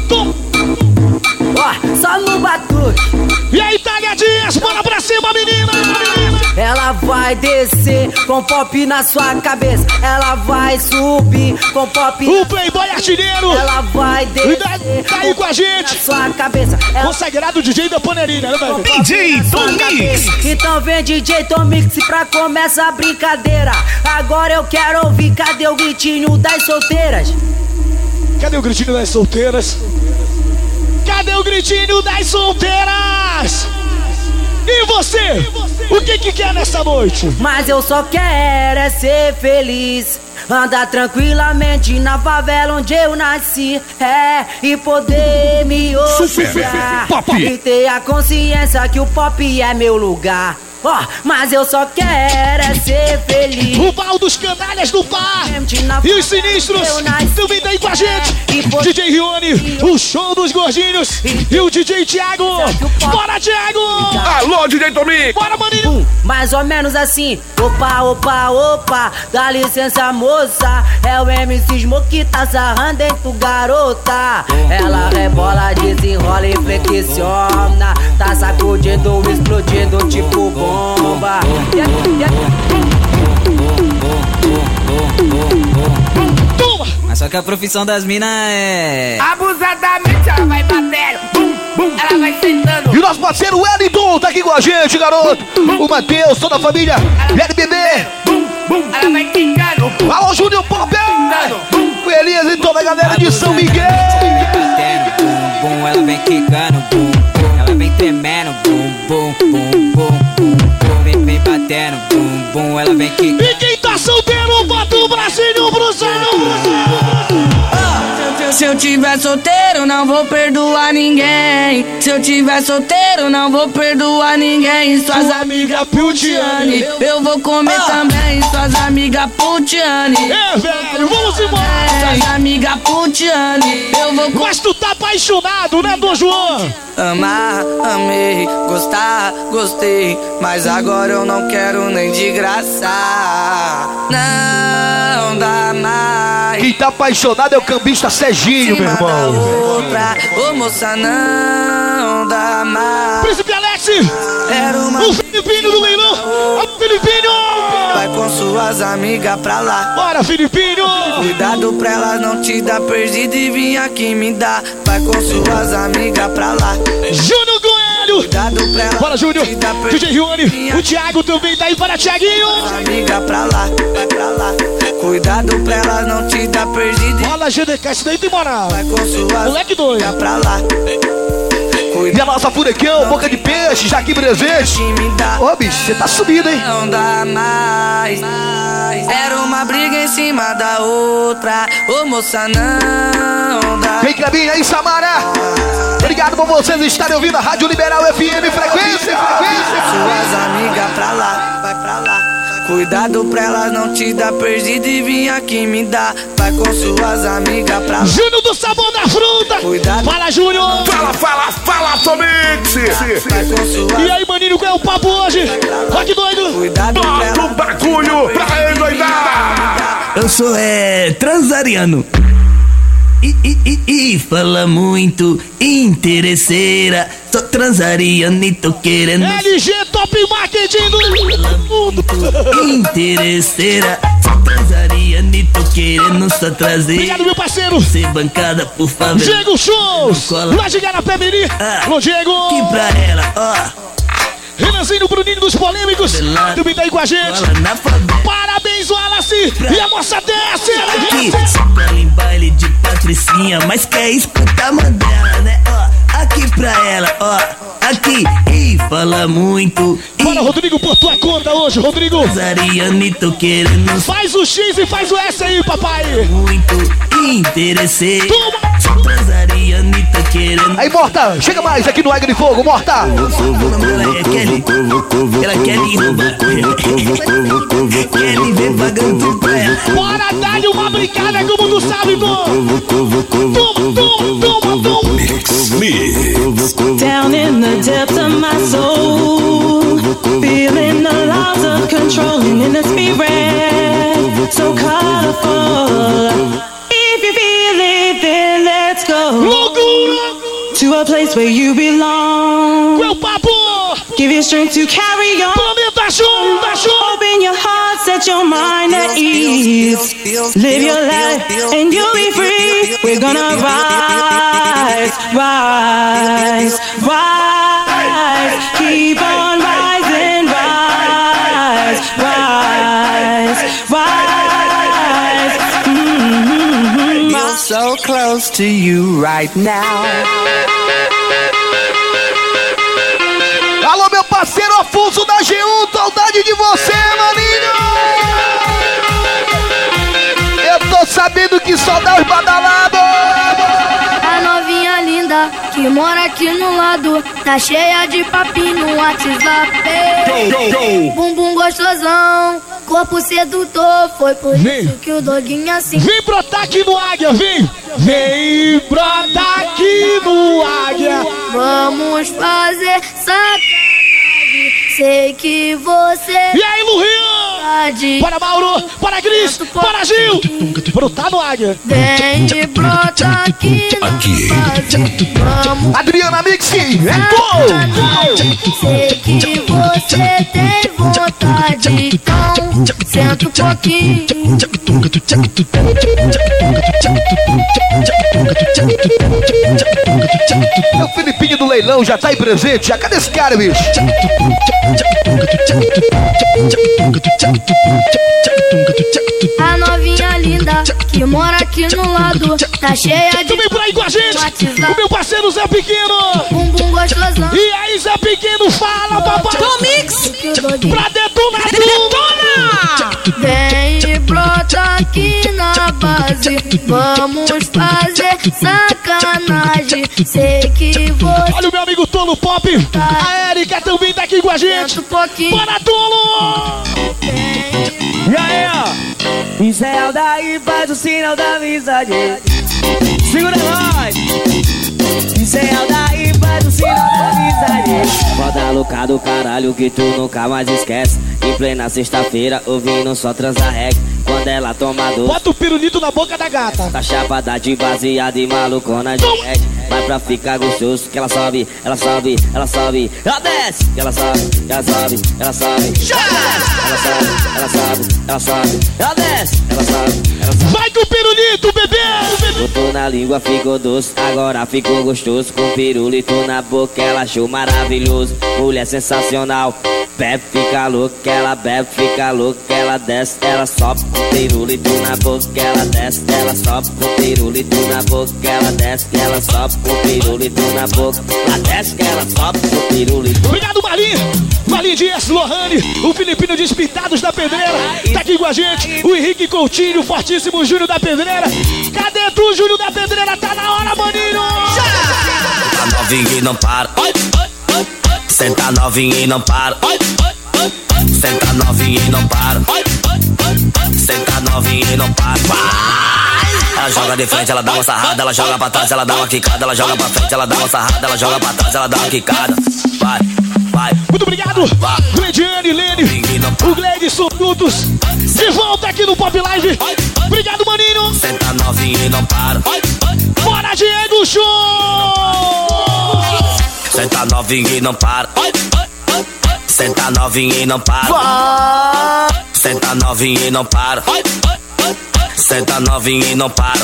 Ó, só no batuque. E aí, Talhadinhas, bora pra cima, menina, menina. Ela vai descer com pop na sua cabeça. Ela vai subir com pop. O Playboy artilheiro. Ela vai descer. Tá aí com a gente. Na sua cabeça. Ela... Consagrado D J da Paneirinha, né, velho? D J Tomix. Então vem D J Tomix pra começar a brincadeira. Agora eu quero ouvir, cadê o gritinho das solteiras? Cadê o gritinho das solteiras? Cadê o gritinho das solteiras? E você? O que que quer nessa noite? Mas eu só quero é ser feliz. Andar tranquilamente na favela onde eu nasci. É, e poder me orgulhar. E ter a consciência que o pop é meu lugar. Ó, oh, mas eu só quero é ser feliz. O pau dos canalhas do par e os sinistros também tá aí com a gente. D J Rione, o show dos gordinhos e o D J Thiago. Bora, Thiago! Alô, D J Tomi! Bora, maninho! Mais ou menos assim. Opa, opa, opa, dá licença, moça. É o M C Smoke que tá sarrando em tu, garota. Ela rebola, desenrola e flexiona. Tá sacudindo, explodindo tipo bomba. Yeah, yeah. Mas só que a profissão das minas é... abusadamente ela vai batendo, bum, bum, ela vai sentando. E o nosso parceiro Wellington tá aqui com a gente, garoto. O Matheus, toda a família L B B. Bum, bum, ela vai quicando. Alô, Júnior Pop. O Elias e toda a galera de São Miguel. Bum, bum, ela vem quicando, bum, bum, ela vem tremendo, bum, bum, bum, bum, bum, vem, vem batendo, bum, bum, ela vem quicando. E quem tá solteiro, bota o bracinho pro céu. Se eu tiver solteiro, não vou perdoar ninguém. Se eu tiver solteiro, não vou perdoar ninguém. Suas amigas putiane, eu vou comer também. Suas amigas putiane. É, velho, vamos embora. Suas amigas putiane, eu vou comer. Mas tu tá apaixonado, né, Dom João? Amar, amei, gostar, gostei. Mas agora eu não quero nem de graça. Não dá mais. Quem tá apaixonado é o cambista Serginho, meu irmão. Outra, ô moça, não dá mais. Príncipe Alex, era uma o Filipinho do leilão. O Filipinho. Vai com suas amigas pra lá. Bora, Filipinho. Cuidado pra elas não te dar perdido e vir aqui me dar. Vai com suas amigas pra lá. Júnior Coelho. Cuidado pra elas. Bora, Júnior. D J Rione. O Thiago também tá aí para Thiaguinho. Amiga pra lá, vai pra lá. Cuidado pra elas não te dar perdido. Fala, G D K, isso daí tem moral. Vai com suas moleque doido. Pra lá. E a nossa Furacão, Boca de Peixe, já aqui presente. Ô, bicho, você tá subindo, hein? Não dá mais. Era uma briga em cima da outra. Ô, moça, não dá. Vem, Clebinho, aí, Samara. Obrigado por vocês estarem ouvindo a Rádio Liberal F M. Frequência, frequência. Suas amigas pra lá, vai pra lá. Cuidado pra elas não te dar perdido e vim aqui me dar. Vai com suas amigas pra lá. Júnior do Sabor da Fruta. Cuidado. Fala, Júnior. Fala, fala, fala, somente. Vai com suas... E aí, maninho, qual é o papo hoje? Olha que doido. Cuidado pra Bota o elas. bagulho pra endoidar. Eu sou, é, transariano. E, e, e, e fala muito, interesseira. Sou transariano e tô querendo. L G Top Marketing do mundo. Interesseira. Sou transariano e tô querendo só trazer. Obrigado, meu parceiro. Ser bancada, por favor. Diego Shows. Lá de Garapé Mirim. Alô, Diego. Aqui pra ela, ó. Renanzinho, Bruninho dos Polêmicos. Também tá aí com a gente. Parabéns, Wallace. E a moça desce. Aqui, só pra em baile de Patricinha, mas quer escutar Mandela, né? Ó, aqui pra ela, ó. Aqui, e fala muito. Bora, Rodrigo, por tua conta hoje, Rodrigo. Zariane, tô querendo. Faz o X e faz o S aí, papai. Muito interesseiro. Só transariane, tô querendo. Aí, Morta, chega mais aqui no Águia de Fogo, Morta. Ela quer lhe roubar. Quer lhe ver pagando pra ela. Bora dar-lhe uma brincada como tu sabe, pô. Toma, toma, toma, toma. Down in the depths of my soul, feeling the laws of controlling in the spirit, so colorful. If you feel it, then let's go to a place where you belong. Meu papo. Give you strength to carry on. Planeta Junta, Junta. Open your heart, set your mind at ease. Live your life and you'll be free. We're gonna rise, rise, rise. Keep on rising, rise, rise, rise. Mm-hmm. I'm so close to you right now. Alô, meu parceiro Afonso da G um, saudade de você, maninho! Eu tô sabendo que só dá os badalados! A novinha linda que mora aqui no lado, tá cheia de papinho no WhatsApp. Bumbum gostosão, corpo sedutor, foi por Vem. isso que o doguinho assim. Vem brotar aqui no Águia, vem! Vem brotar aqui no Águia! Vamos fazer sacanagem. Sei que você. E aí, Luian? Bora, Mauro! Bora, Cris! Bora, Gil! Brotar no Águia! Vem de brota aqui no Aqui. Vamos. Adriana Mix, é Sei que você tem vontade, então senta um pouquinho. É o Felipinho do Leilão, já tá aí presente. Já cadê esse cara, bicho? A novinha linda que mora aqui no lado, tá cheia de. Tu vem por aí com a gente! O meu parceiro Zé Pequeno! Bumbum gostosão. E aí, Zé Pequeno, fala, papai! Tomix! Pra detonar tudo! Vem e brota aqui na base. Vamos fazer sacanagem. Sei que você. Olha o meu amigo Tolo Pop! A Erika também tá aqui com a gente! Bora, Tolo! E aí, ó, Israel daí faz o sinal da amizade. Segura nós. Israel daí faz o sinal da amizade. Foda louca do caralho que tu nunca mais esquece. Em plena sexta-feira ouvindo só transa reggae. Quando ela toma doce, bota o pirulito na boca da gata. tá chapada de baseada e malucona de red. Mas pra ficar gostoso que ela sobe, ela sobe, ela sobe, ela desce. Ela sobe, ela sobe, ela sobe, ela sobe, ela sobe, ela sobe, ela desce. Ela sobe, ela sobe. Vai com o pirulito, bebê! Botou na língua, ficou doce, agora ficou gostoso. Com pirulito na boca, ela achou maravilhoso. Mulher sensacional, bebe, fica louca, ela bebe, fica louca, ela desce, ela sobe com pirulito na boca, ela desce, ela sobe com pirulito na boca, ela desce, ela sobe com pirulito na boca, ela desce, ela sobe com pirulito. Obrigado, Marlinho! Marlinho Dias, Lohane, o Filipino de Espitados da Pedreira, tá aqui com a gente, o Henrique Coutinho, o fortíssimo Júnior da Pedreira. Cadê tu, Júnior da Pedreira? Tá na hora, maninho! Senta novinho e não para. Senta novinho e não para. Senta novinho e não para. Senta novinho e não para. Ela joga de frente, ela dá uma sarrada, ela joga pra trás, ela dá uma quicada, ela joga pra frente, ela dá uma sarrada, ela joga pra trás, ela dá uma quicada. Vai, vai. Muito obrigado, Gleidiane, Lene, o Gleidson Dutos, de volta aqui no Pop Live. Obrigado, maninho. Senta novinho e não para. Bora, Diego Show! Senta novinho e não para. Senta novinho e não para. Senta novinho e não para. Senta novinho e não para.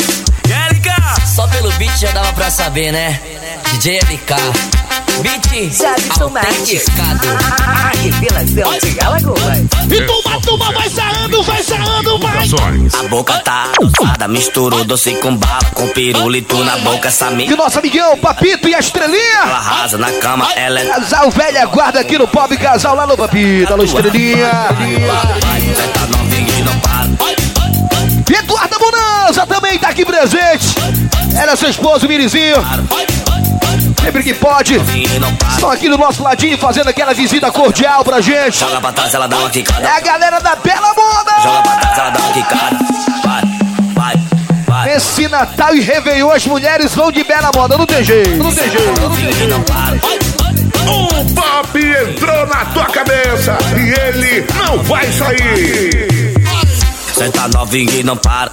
Só pelo beat já dava pra saber, né? D J L K. Beat autenticado. Revelação de Alagoas. E toma, toma, vai sarrando, vai sarrando, vai. A boca tá adoçada, misturou doce com bala, com pirulito na boca, essa E mina. o nosso amigão, Papito e a Estrelinha. Ela arrasa na cama, ela é... Casal velha guarda aqui no Pop Casal, lá no Papito, alô Estrelinha. Senta novinho e não para. Eduardo Bonanza também tá aqui presente. Ela é seu esposo, Mirizinho. Sempre que pode. Estão aqui do nosso ladinho fazendo aquela visita cordial pra gente. Joga pra trás, ela dá uma quicada. É a galera da Bela Moda. Joga pra trás, ela dá uma quicada. Vai, vai, vai. Esse Natal e Réveillon as mulheres vão de Bela Moda. Não tem jeito, não tem jeito, não tem jeito. Não para. O Pop entrou na tua cabeça e ele não vai sair. Senta novinho e não para.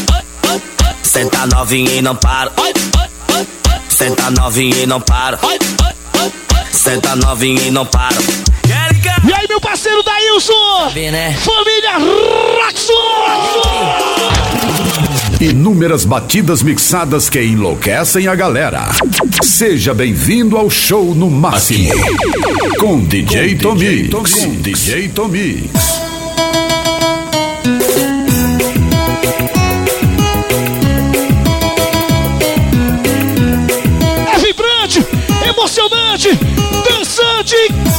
Senta novinho e não para. Senta novinho e não para. Senta novinho e não para. E aí, meu parceiro Daílson? Né? Família Roxo! Inúmeras batidas mixadas que enlouquecem a galera. Seja bem-vindo ao show no máximo. Com D J Tomix. Com D J Tomix. Emocionante, dançante.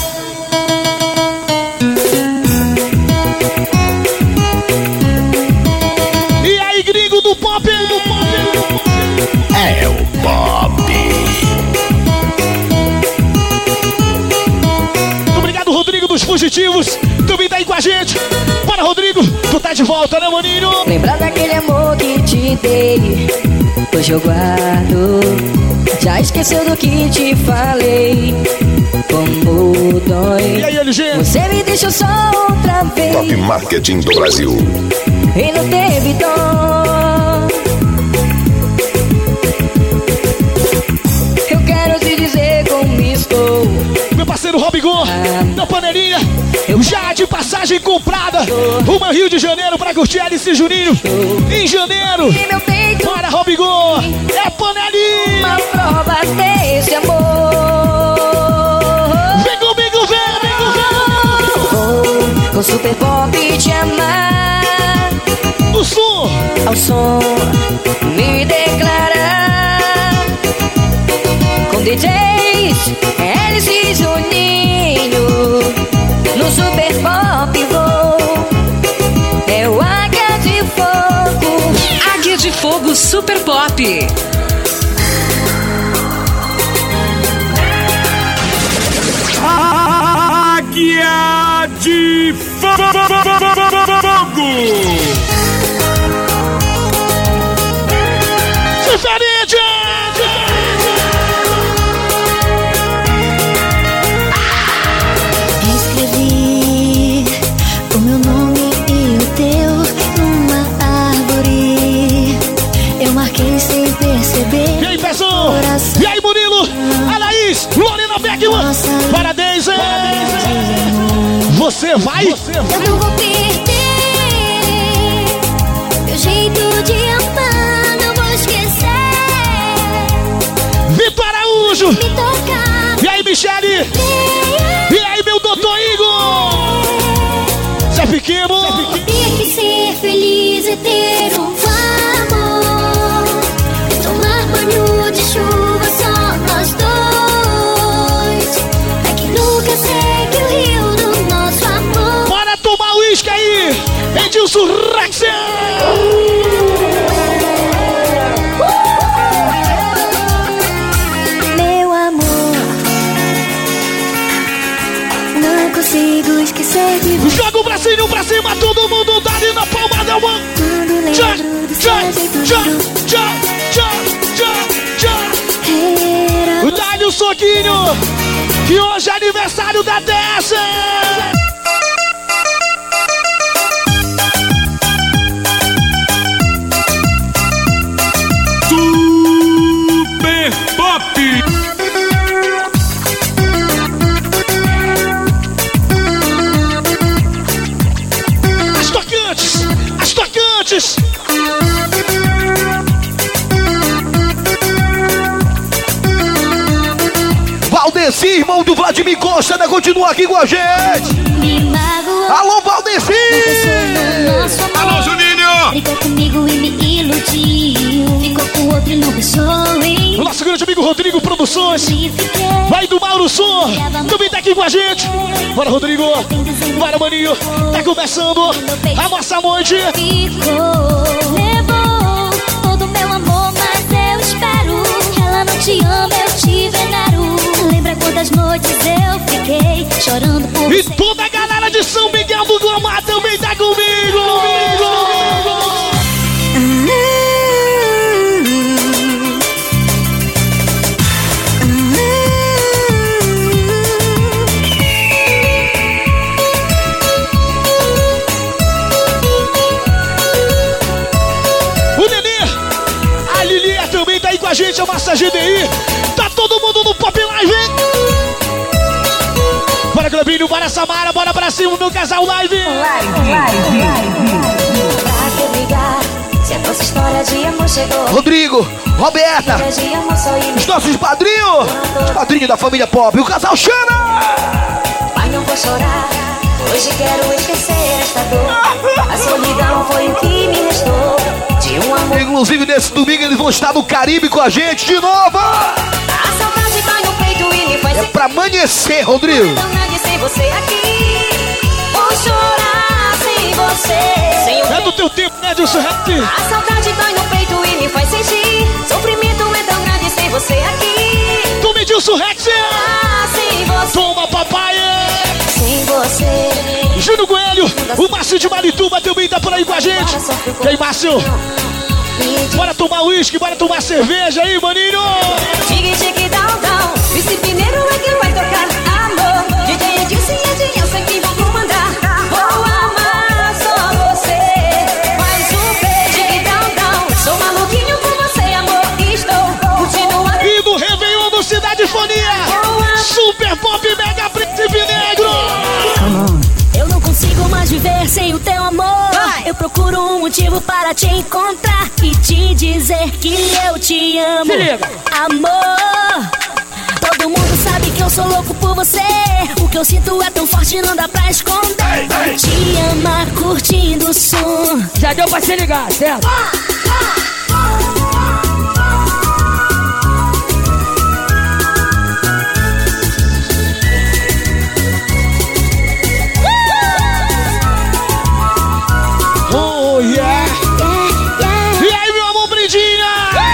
E aí, gringo do pop, do pop, do pop. É o Pop. Muito obrigado, Rodrigo dos Fugitivos. Também tá aí com a gente. Para, Rodrigo, tu tá de volta, né, maninho? Lembrar daquele amor que te dei, hoje eu guardo. Já esqueceu do que te falei, como dói. E aí, L G? Você me deixou só outra vez. Top Marketing do Brasil. E não teve dó. Eu quero te dizer como estou. Meu parceiro Robigor, da panelinha, já de passagem comprada. Uma Rio de Janeiro pra curtir Alice Juninho. Em janeiro. Bora, Robigor. É panelinha. Uma prova desse amor. Vem comigo, vem, vem comigo. Vou com Super Pop te amar. O som. Ao som me declarar. Com D Js, Alice e Juninho. No Super Pop vou. É o Águia de Fogo. Águia de Fogo Super Pop. Águia de Fogo. Diferente! Escrevi o meu nome e o teu numa árvore. Eu marquei sem perceber. E aí, Pezão? E aí, Murilo? A Laís, Lorena Beckman. Para Deise. Você vai? Você vai? Eu não vou perder meu jeito de amar, não vou esquecer. Vitor Araújo. Me tocar. E aí, Michele? E aí, meu doutor Igor? Joga o bracinho pra cima, todo mundo dá ali na palma da mão. Tchá, tchá, tchá, tchá, tchá, tchá, tchá. Dá-lhe o soquinho, que hoje é aniversário da Tessa. Super Pop. As tocantes, as tocantes. Valdeci, irmão do Vladimir Costa, ainda continua aqui com a gente. Alô, Valdeci! Alô, Juninho! Brigou comigo e me iludiu. Ficou com outro e não pensou em. O nosso grande amigo Rodrigo Produções. Vai do Mauro Som. Também tá aqui com a gente. Bora, Rodrigo. Bora, maninho. Tá começando a nossa noite. Ficou, levou todo meu amor, mas eu espero. Ela não te ama, eu te venero. Lembra quantas noites eu fiquei chorando por E você. toda a galera de São Miguel do Guamá também tá comigo. O Nenê, a Lilia também tá aí com a gente, a Massa G D I. Tá todo mundo no Pop Live, hein? Bora, Glebinho, bora, Samara, bora pra cima, meu casal live. Live, live, live. Pra que brigar? Se a nossa história de amor chegou. Rodrigo, Roberta, De amor só ir. os nossos padrinhos, os padrinhos da família Pop, o casal Xana. Mas não vou chorar. Hoje quero esquecer esta dor. A solidão foi o que me restou. De um amor. Inclusive, nesse domingo eles vão estar no Caribe com a gente de novo. A saudade vai no peito e me faz. É pra amanhecer, Rodrigo. Tão grande sem você aqui. Vou chorar sem você. Sem o É do teu tempo, né, Dilson Rap? A saudade dói no peito e me faz sentir. Sofrimento é tão grande sem você aqui. Tu me Dilson Rex. Ah, sem você. Toma, papai. Sem você. Júnior Coelho, o Márcio de Marituba também tá por aí com a gente. E aí, Márcio? Bora tomar uísque, bora tomar cerveja aí, maninho. Tique, tique, down, down. Esse primeiro é que vai tocar amor. D J Edilson e Edilson que vão comandar. Vou amar só você. Mais um beijo. Tique, down, down. Sou maluquinho por você, amor. Estou curtindo a... E no Réveillon do Cidade Fonia, Super Pop Mega Príncipe Negro. Eu não consigo mais viver sem o teu amor. Eu procuro um motivo para te encontrar e te dizer que eu te amo. Amor, todo mundo sabe que eu sou louco por você. O que eu sinto é tão forte, não dá pra esconder. Te amar curtindo o som. Já deu pra se ligar, certo? Oh, yeah. E aí, meu amor, Brindinha?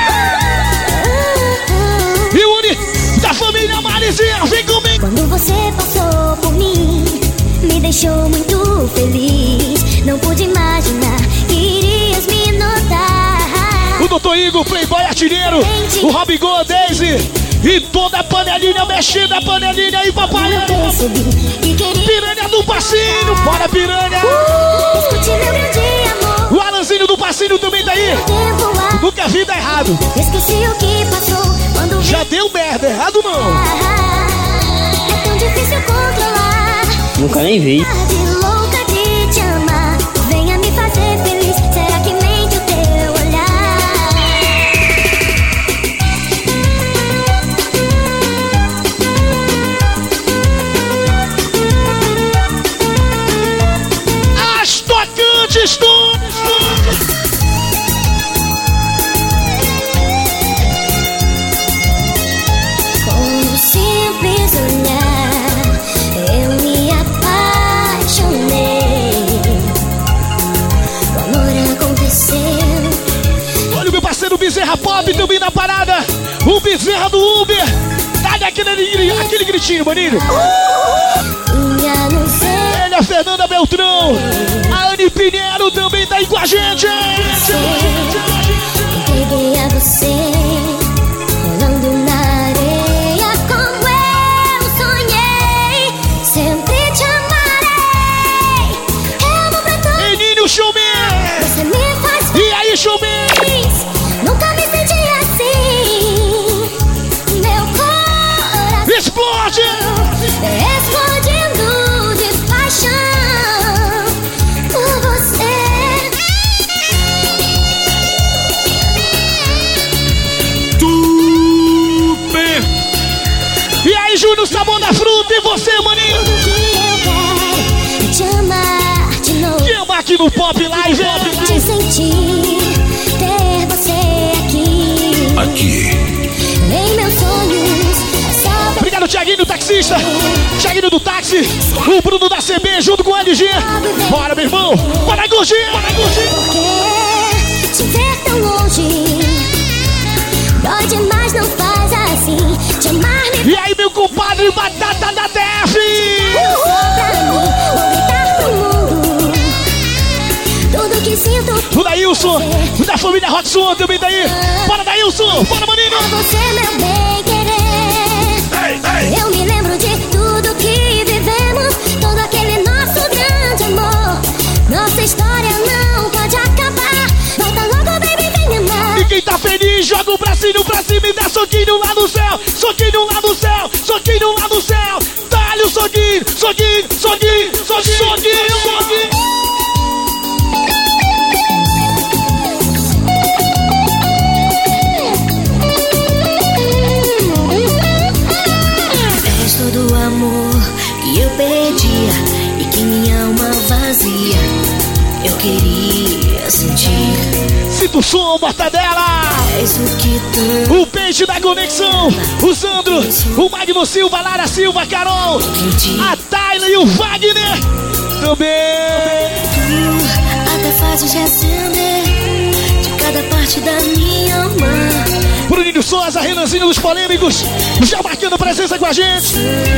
E o Uni da família Marizinha, vem comigo. Quando você passou por mim, me deixou muito feliz. Não pude imaginar que irias me notar. O doutor Igor, Playboy Artilheiro, o Robigol, a Daisy e toda a panelinha mexida, a panelinha aí, papai. Piranha do Passinho, bora, piranha. Escute meu grande amor. O Alanzinho do Passinho também tá aí. Nunca vi dar errado. Esqueci o que passou quando já deu merda, errado não. É tão difícil controlar. Nunca nem vi. Louca de te amar, venha me fazer feliz. Será que mente o teu olhar? As tocantes do... Com um simples olhar, eu me apaixonei. O amor aconteceu. Olha o meu parceiro Bezerra Pop também na parada. O Bezerra do Uber. Dá aquele, aquele gritinho, maninho. Já não sei. Ele é a Fernanda Beltrão. A Anne Pinheiro também tá aí com a gente. Entreguei a você, rolando na areia como eu sonhei. Sempre te amarei. Eu vou pra todo. Eninho Chumê. Você me faz feliz. E aí, Chumê? Nunca me senti assim. Meu coração explode. Explodindo de paixão por você. Super. E aí, Júnior, sabor da fruta. E você, maninho? Tudo que eu quero é te amar de novo. Te amar aqui no Pop Live. Te sentir, ter você aqui. Aqui. Em meus sonhos, sabe? Obrigado, Thiaguinho, taxista. Thiaguinho do táxi. O Bruno da C B junto com o L G. Bora, meu irmão. Bora curtir. Bora curtir. Porque te ver tão longe dói demais, não faz assim. Te amar me... E aí, meu compadre, Batata da T F. Só pra mim, vou gritar pro mundo tudo que sinto. O Daílson, da família Rodson também daí. Bora, Daílson. Bora, maninho. É você, meu bem querer. Eu me lembro de tudo que vivemos, todo aquele nosso grande amor. Nossa história não pode acabar. Volta logo, baby, vem me amar. E quem tá feliz, joga o bracinho pra cima e dá soquinho lá no céu. Soquinho lá no céu, soquinho lá no céu. Dá-lhe o soquinho, soquinho, soquinho, soquinho, soquinho, soquinho. Todo o amor que eu perdia e que minha alma vazia eu queria sentir. Sinto o som, Mortadela. É isso que tanto. O peixe da conexão. O Sandro, o Magno Silva, Lara Silva, Carol, a Tayla e o Wagner também. Até fácil de acender de cada parte da minha alma. Bruninho Souza, Renanzinho dos Polêmicos, já marcando presença com a gente.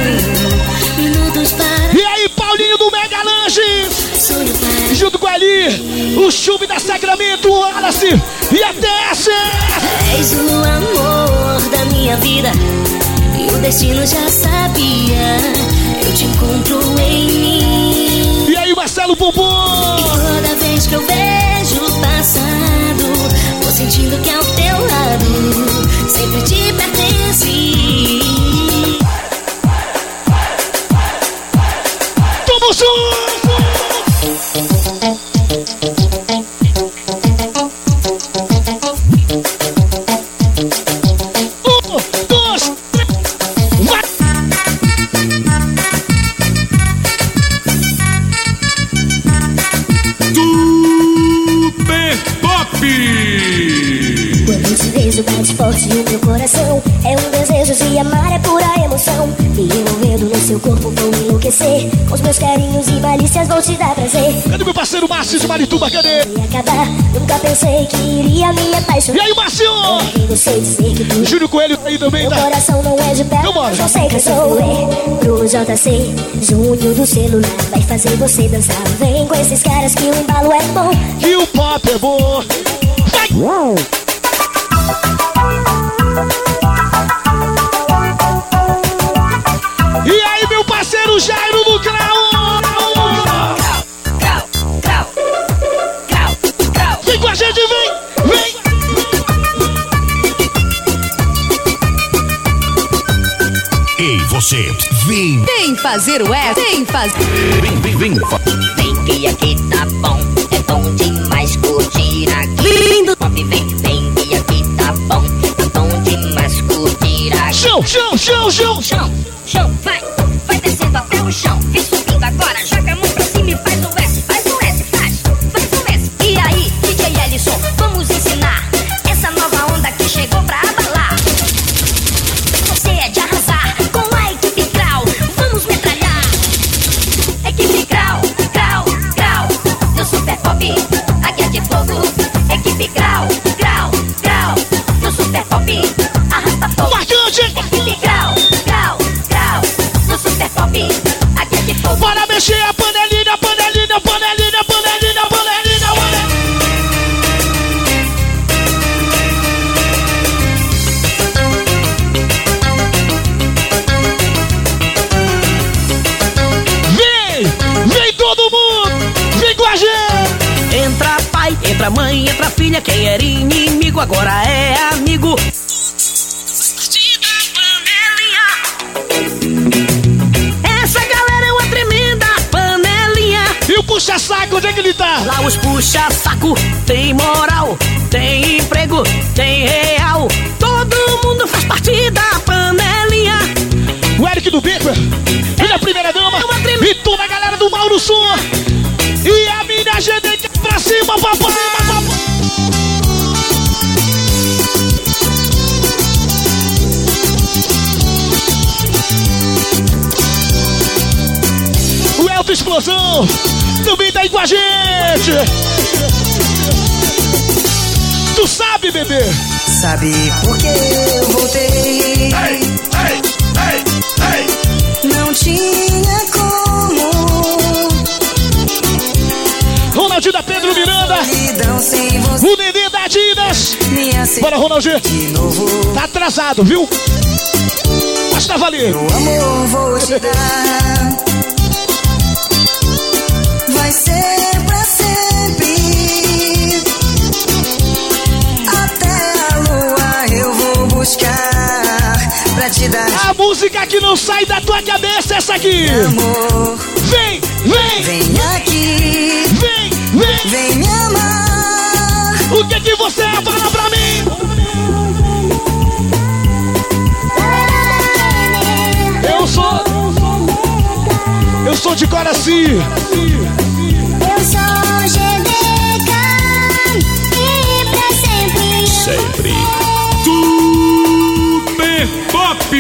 E aí, Paulinho do Mega Lanche, junto com ali, o Chube da Sacramento, o Wallace e a Tessa. És o amor da minha vida e o destino já sabia. Eu te encontro em mim. E aí, Marcelo Pompom. E toda vez que eu vejo o passado, vou sentindo que ao teu lado sempre te pertence. Toma o som! Um, dois, três, vai! Super Pop! Quando te vejo bate forte o meu coração. É um desejo de amar, é pura emoção. Me envolvendo no seu corpo, vou enlouquecer. Com os meus carinhos e malícias vou te dar prazer. Cadê meu parceiro Márcio de Marituba, cadê? Acabar, nunca pensei que iria me apaixonar. E aí, Márcio? Você dizer que tu... Júlio Coelho tá aí também, tá? Meu coração não é de pedra, mas eu sei que eu sou. É pro J C, Júnior do celular. Vai fazer você dançar. Vem com esses caras que o embalo é bom. Que o pop é bom. Vai! Uou. E aí, meu parceiro Jairo do Grau! Vem com a gente, vem! Vem! Ei, você, vem! Vem fazer o S, vem fazer. Vem, vem, vem! Vem que aqui tá bom, é bom demais curtir aqui. Lindo! Pop, vem, vem que aqui tá bom, é bom demais curtir aqui. Chão, chão, chão, chão! Chão, chão, vai, vai descendo até o chão. Vem subindo agora, joga a mão pra cima e faz o S, faz o S, faz, faz o S. E aí, D J Ellison, vamos ensinar essa nova onda que chegou pra abalar. Você é de arrasar com a equipe Grau, vamos metralhar. Equipe Grau, Grau, Grau, no Super Pop, aqui é de fogo. Equipe Grau, Grau, Grau, no Super Pop, arrasta fogo. Marcante! Equipe Grau, Grau, Grau, no Super Pop, aqui é de fogo. Bora mexer a filha, quem era inimigo agora é amigo. Essa galera é uma tremenda panelinha. E o puxa-saco, onde é que ele tá? Lá os puxa-saco tem moral, tem emprego, tem real. Todo mundo faz parte da panelinha. O Eric do Bico, ele é a primeira dama. E toda a galera do Mauro Sul. E a minha gente pra cima, papai. O Elton Explosão também tá aí com a gente. Tu sabe, bebê? Sabe por que eu voltei? Ei, ei, ei, ei. Não tinha como. Ronaldinho da Pedro Miranda. O Nenê da Adidas. Bora, Ronaldinho. Tá atrasado, viu? Mas tá valendo. Meu amor vou te dar. Vai ser pra sempre. Até a lua eu vou buscar pra te dar. A música que não sai da tua cabeça é essa aqui. Amor, vem, vem, vem aqui. Vem, vem, vem me amar. O que que você é? Fala pra mim. Eu sou, eu sou de coração. Eu sou G D K e pra sempre. Sempre. Super Pop.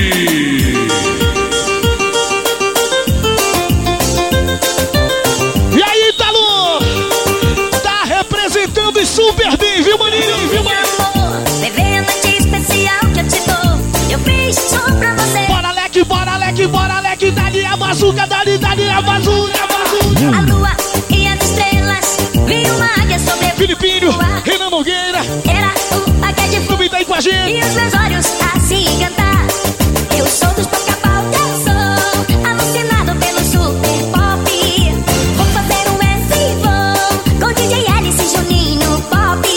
E aí, Talu? Tá representando super bem, viu, maninho? Viu, maninho? Bebê, noite especial que eu te dou. Eu fiz só pra você. Bora, Leque, bora, Leque, bora, Leque. Dali a bazuca, dali, dali a bazuca, a bazuca. A lua e as estrelas. Vi uma águia sobre Filipinho, Renan Nogueira. Era o águia de fogo. Também tá aí com a gente. E os meus olhos assim cantar. Eu sou dos toca-pau, eu sou alucinado pelo super pop. Vou fazer um S bom com D J Alice e Juninho Pop.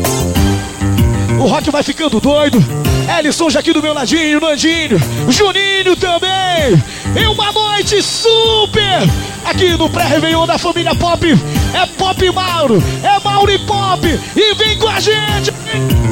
O rock vai ficando doido. Ellison já aqui do meu ladinho, Nandinho, Juninho também. E uma noite super aqui no pré-réveillon da família Pop. É Pop Mauro, é Mauro e Pop. E vem com a gente.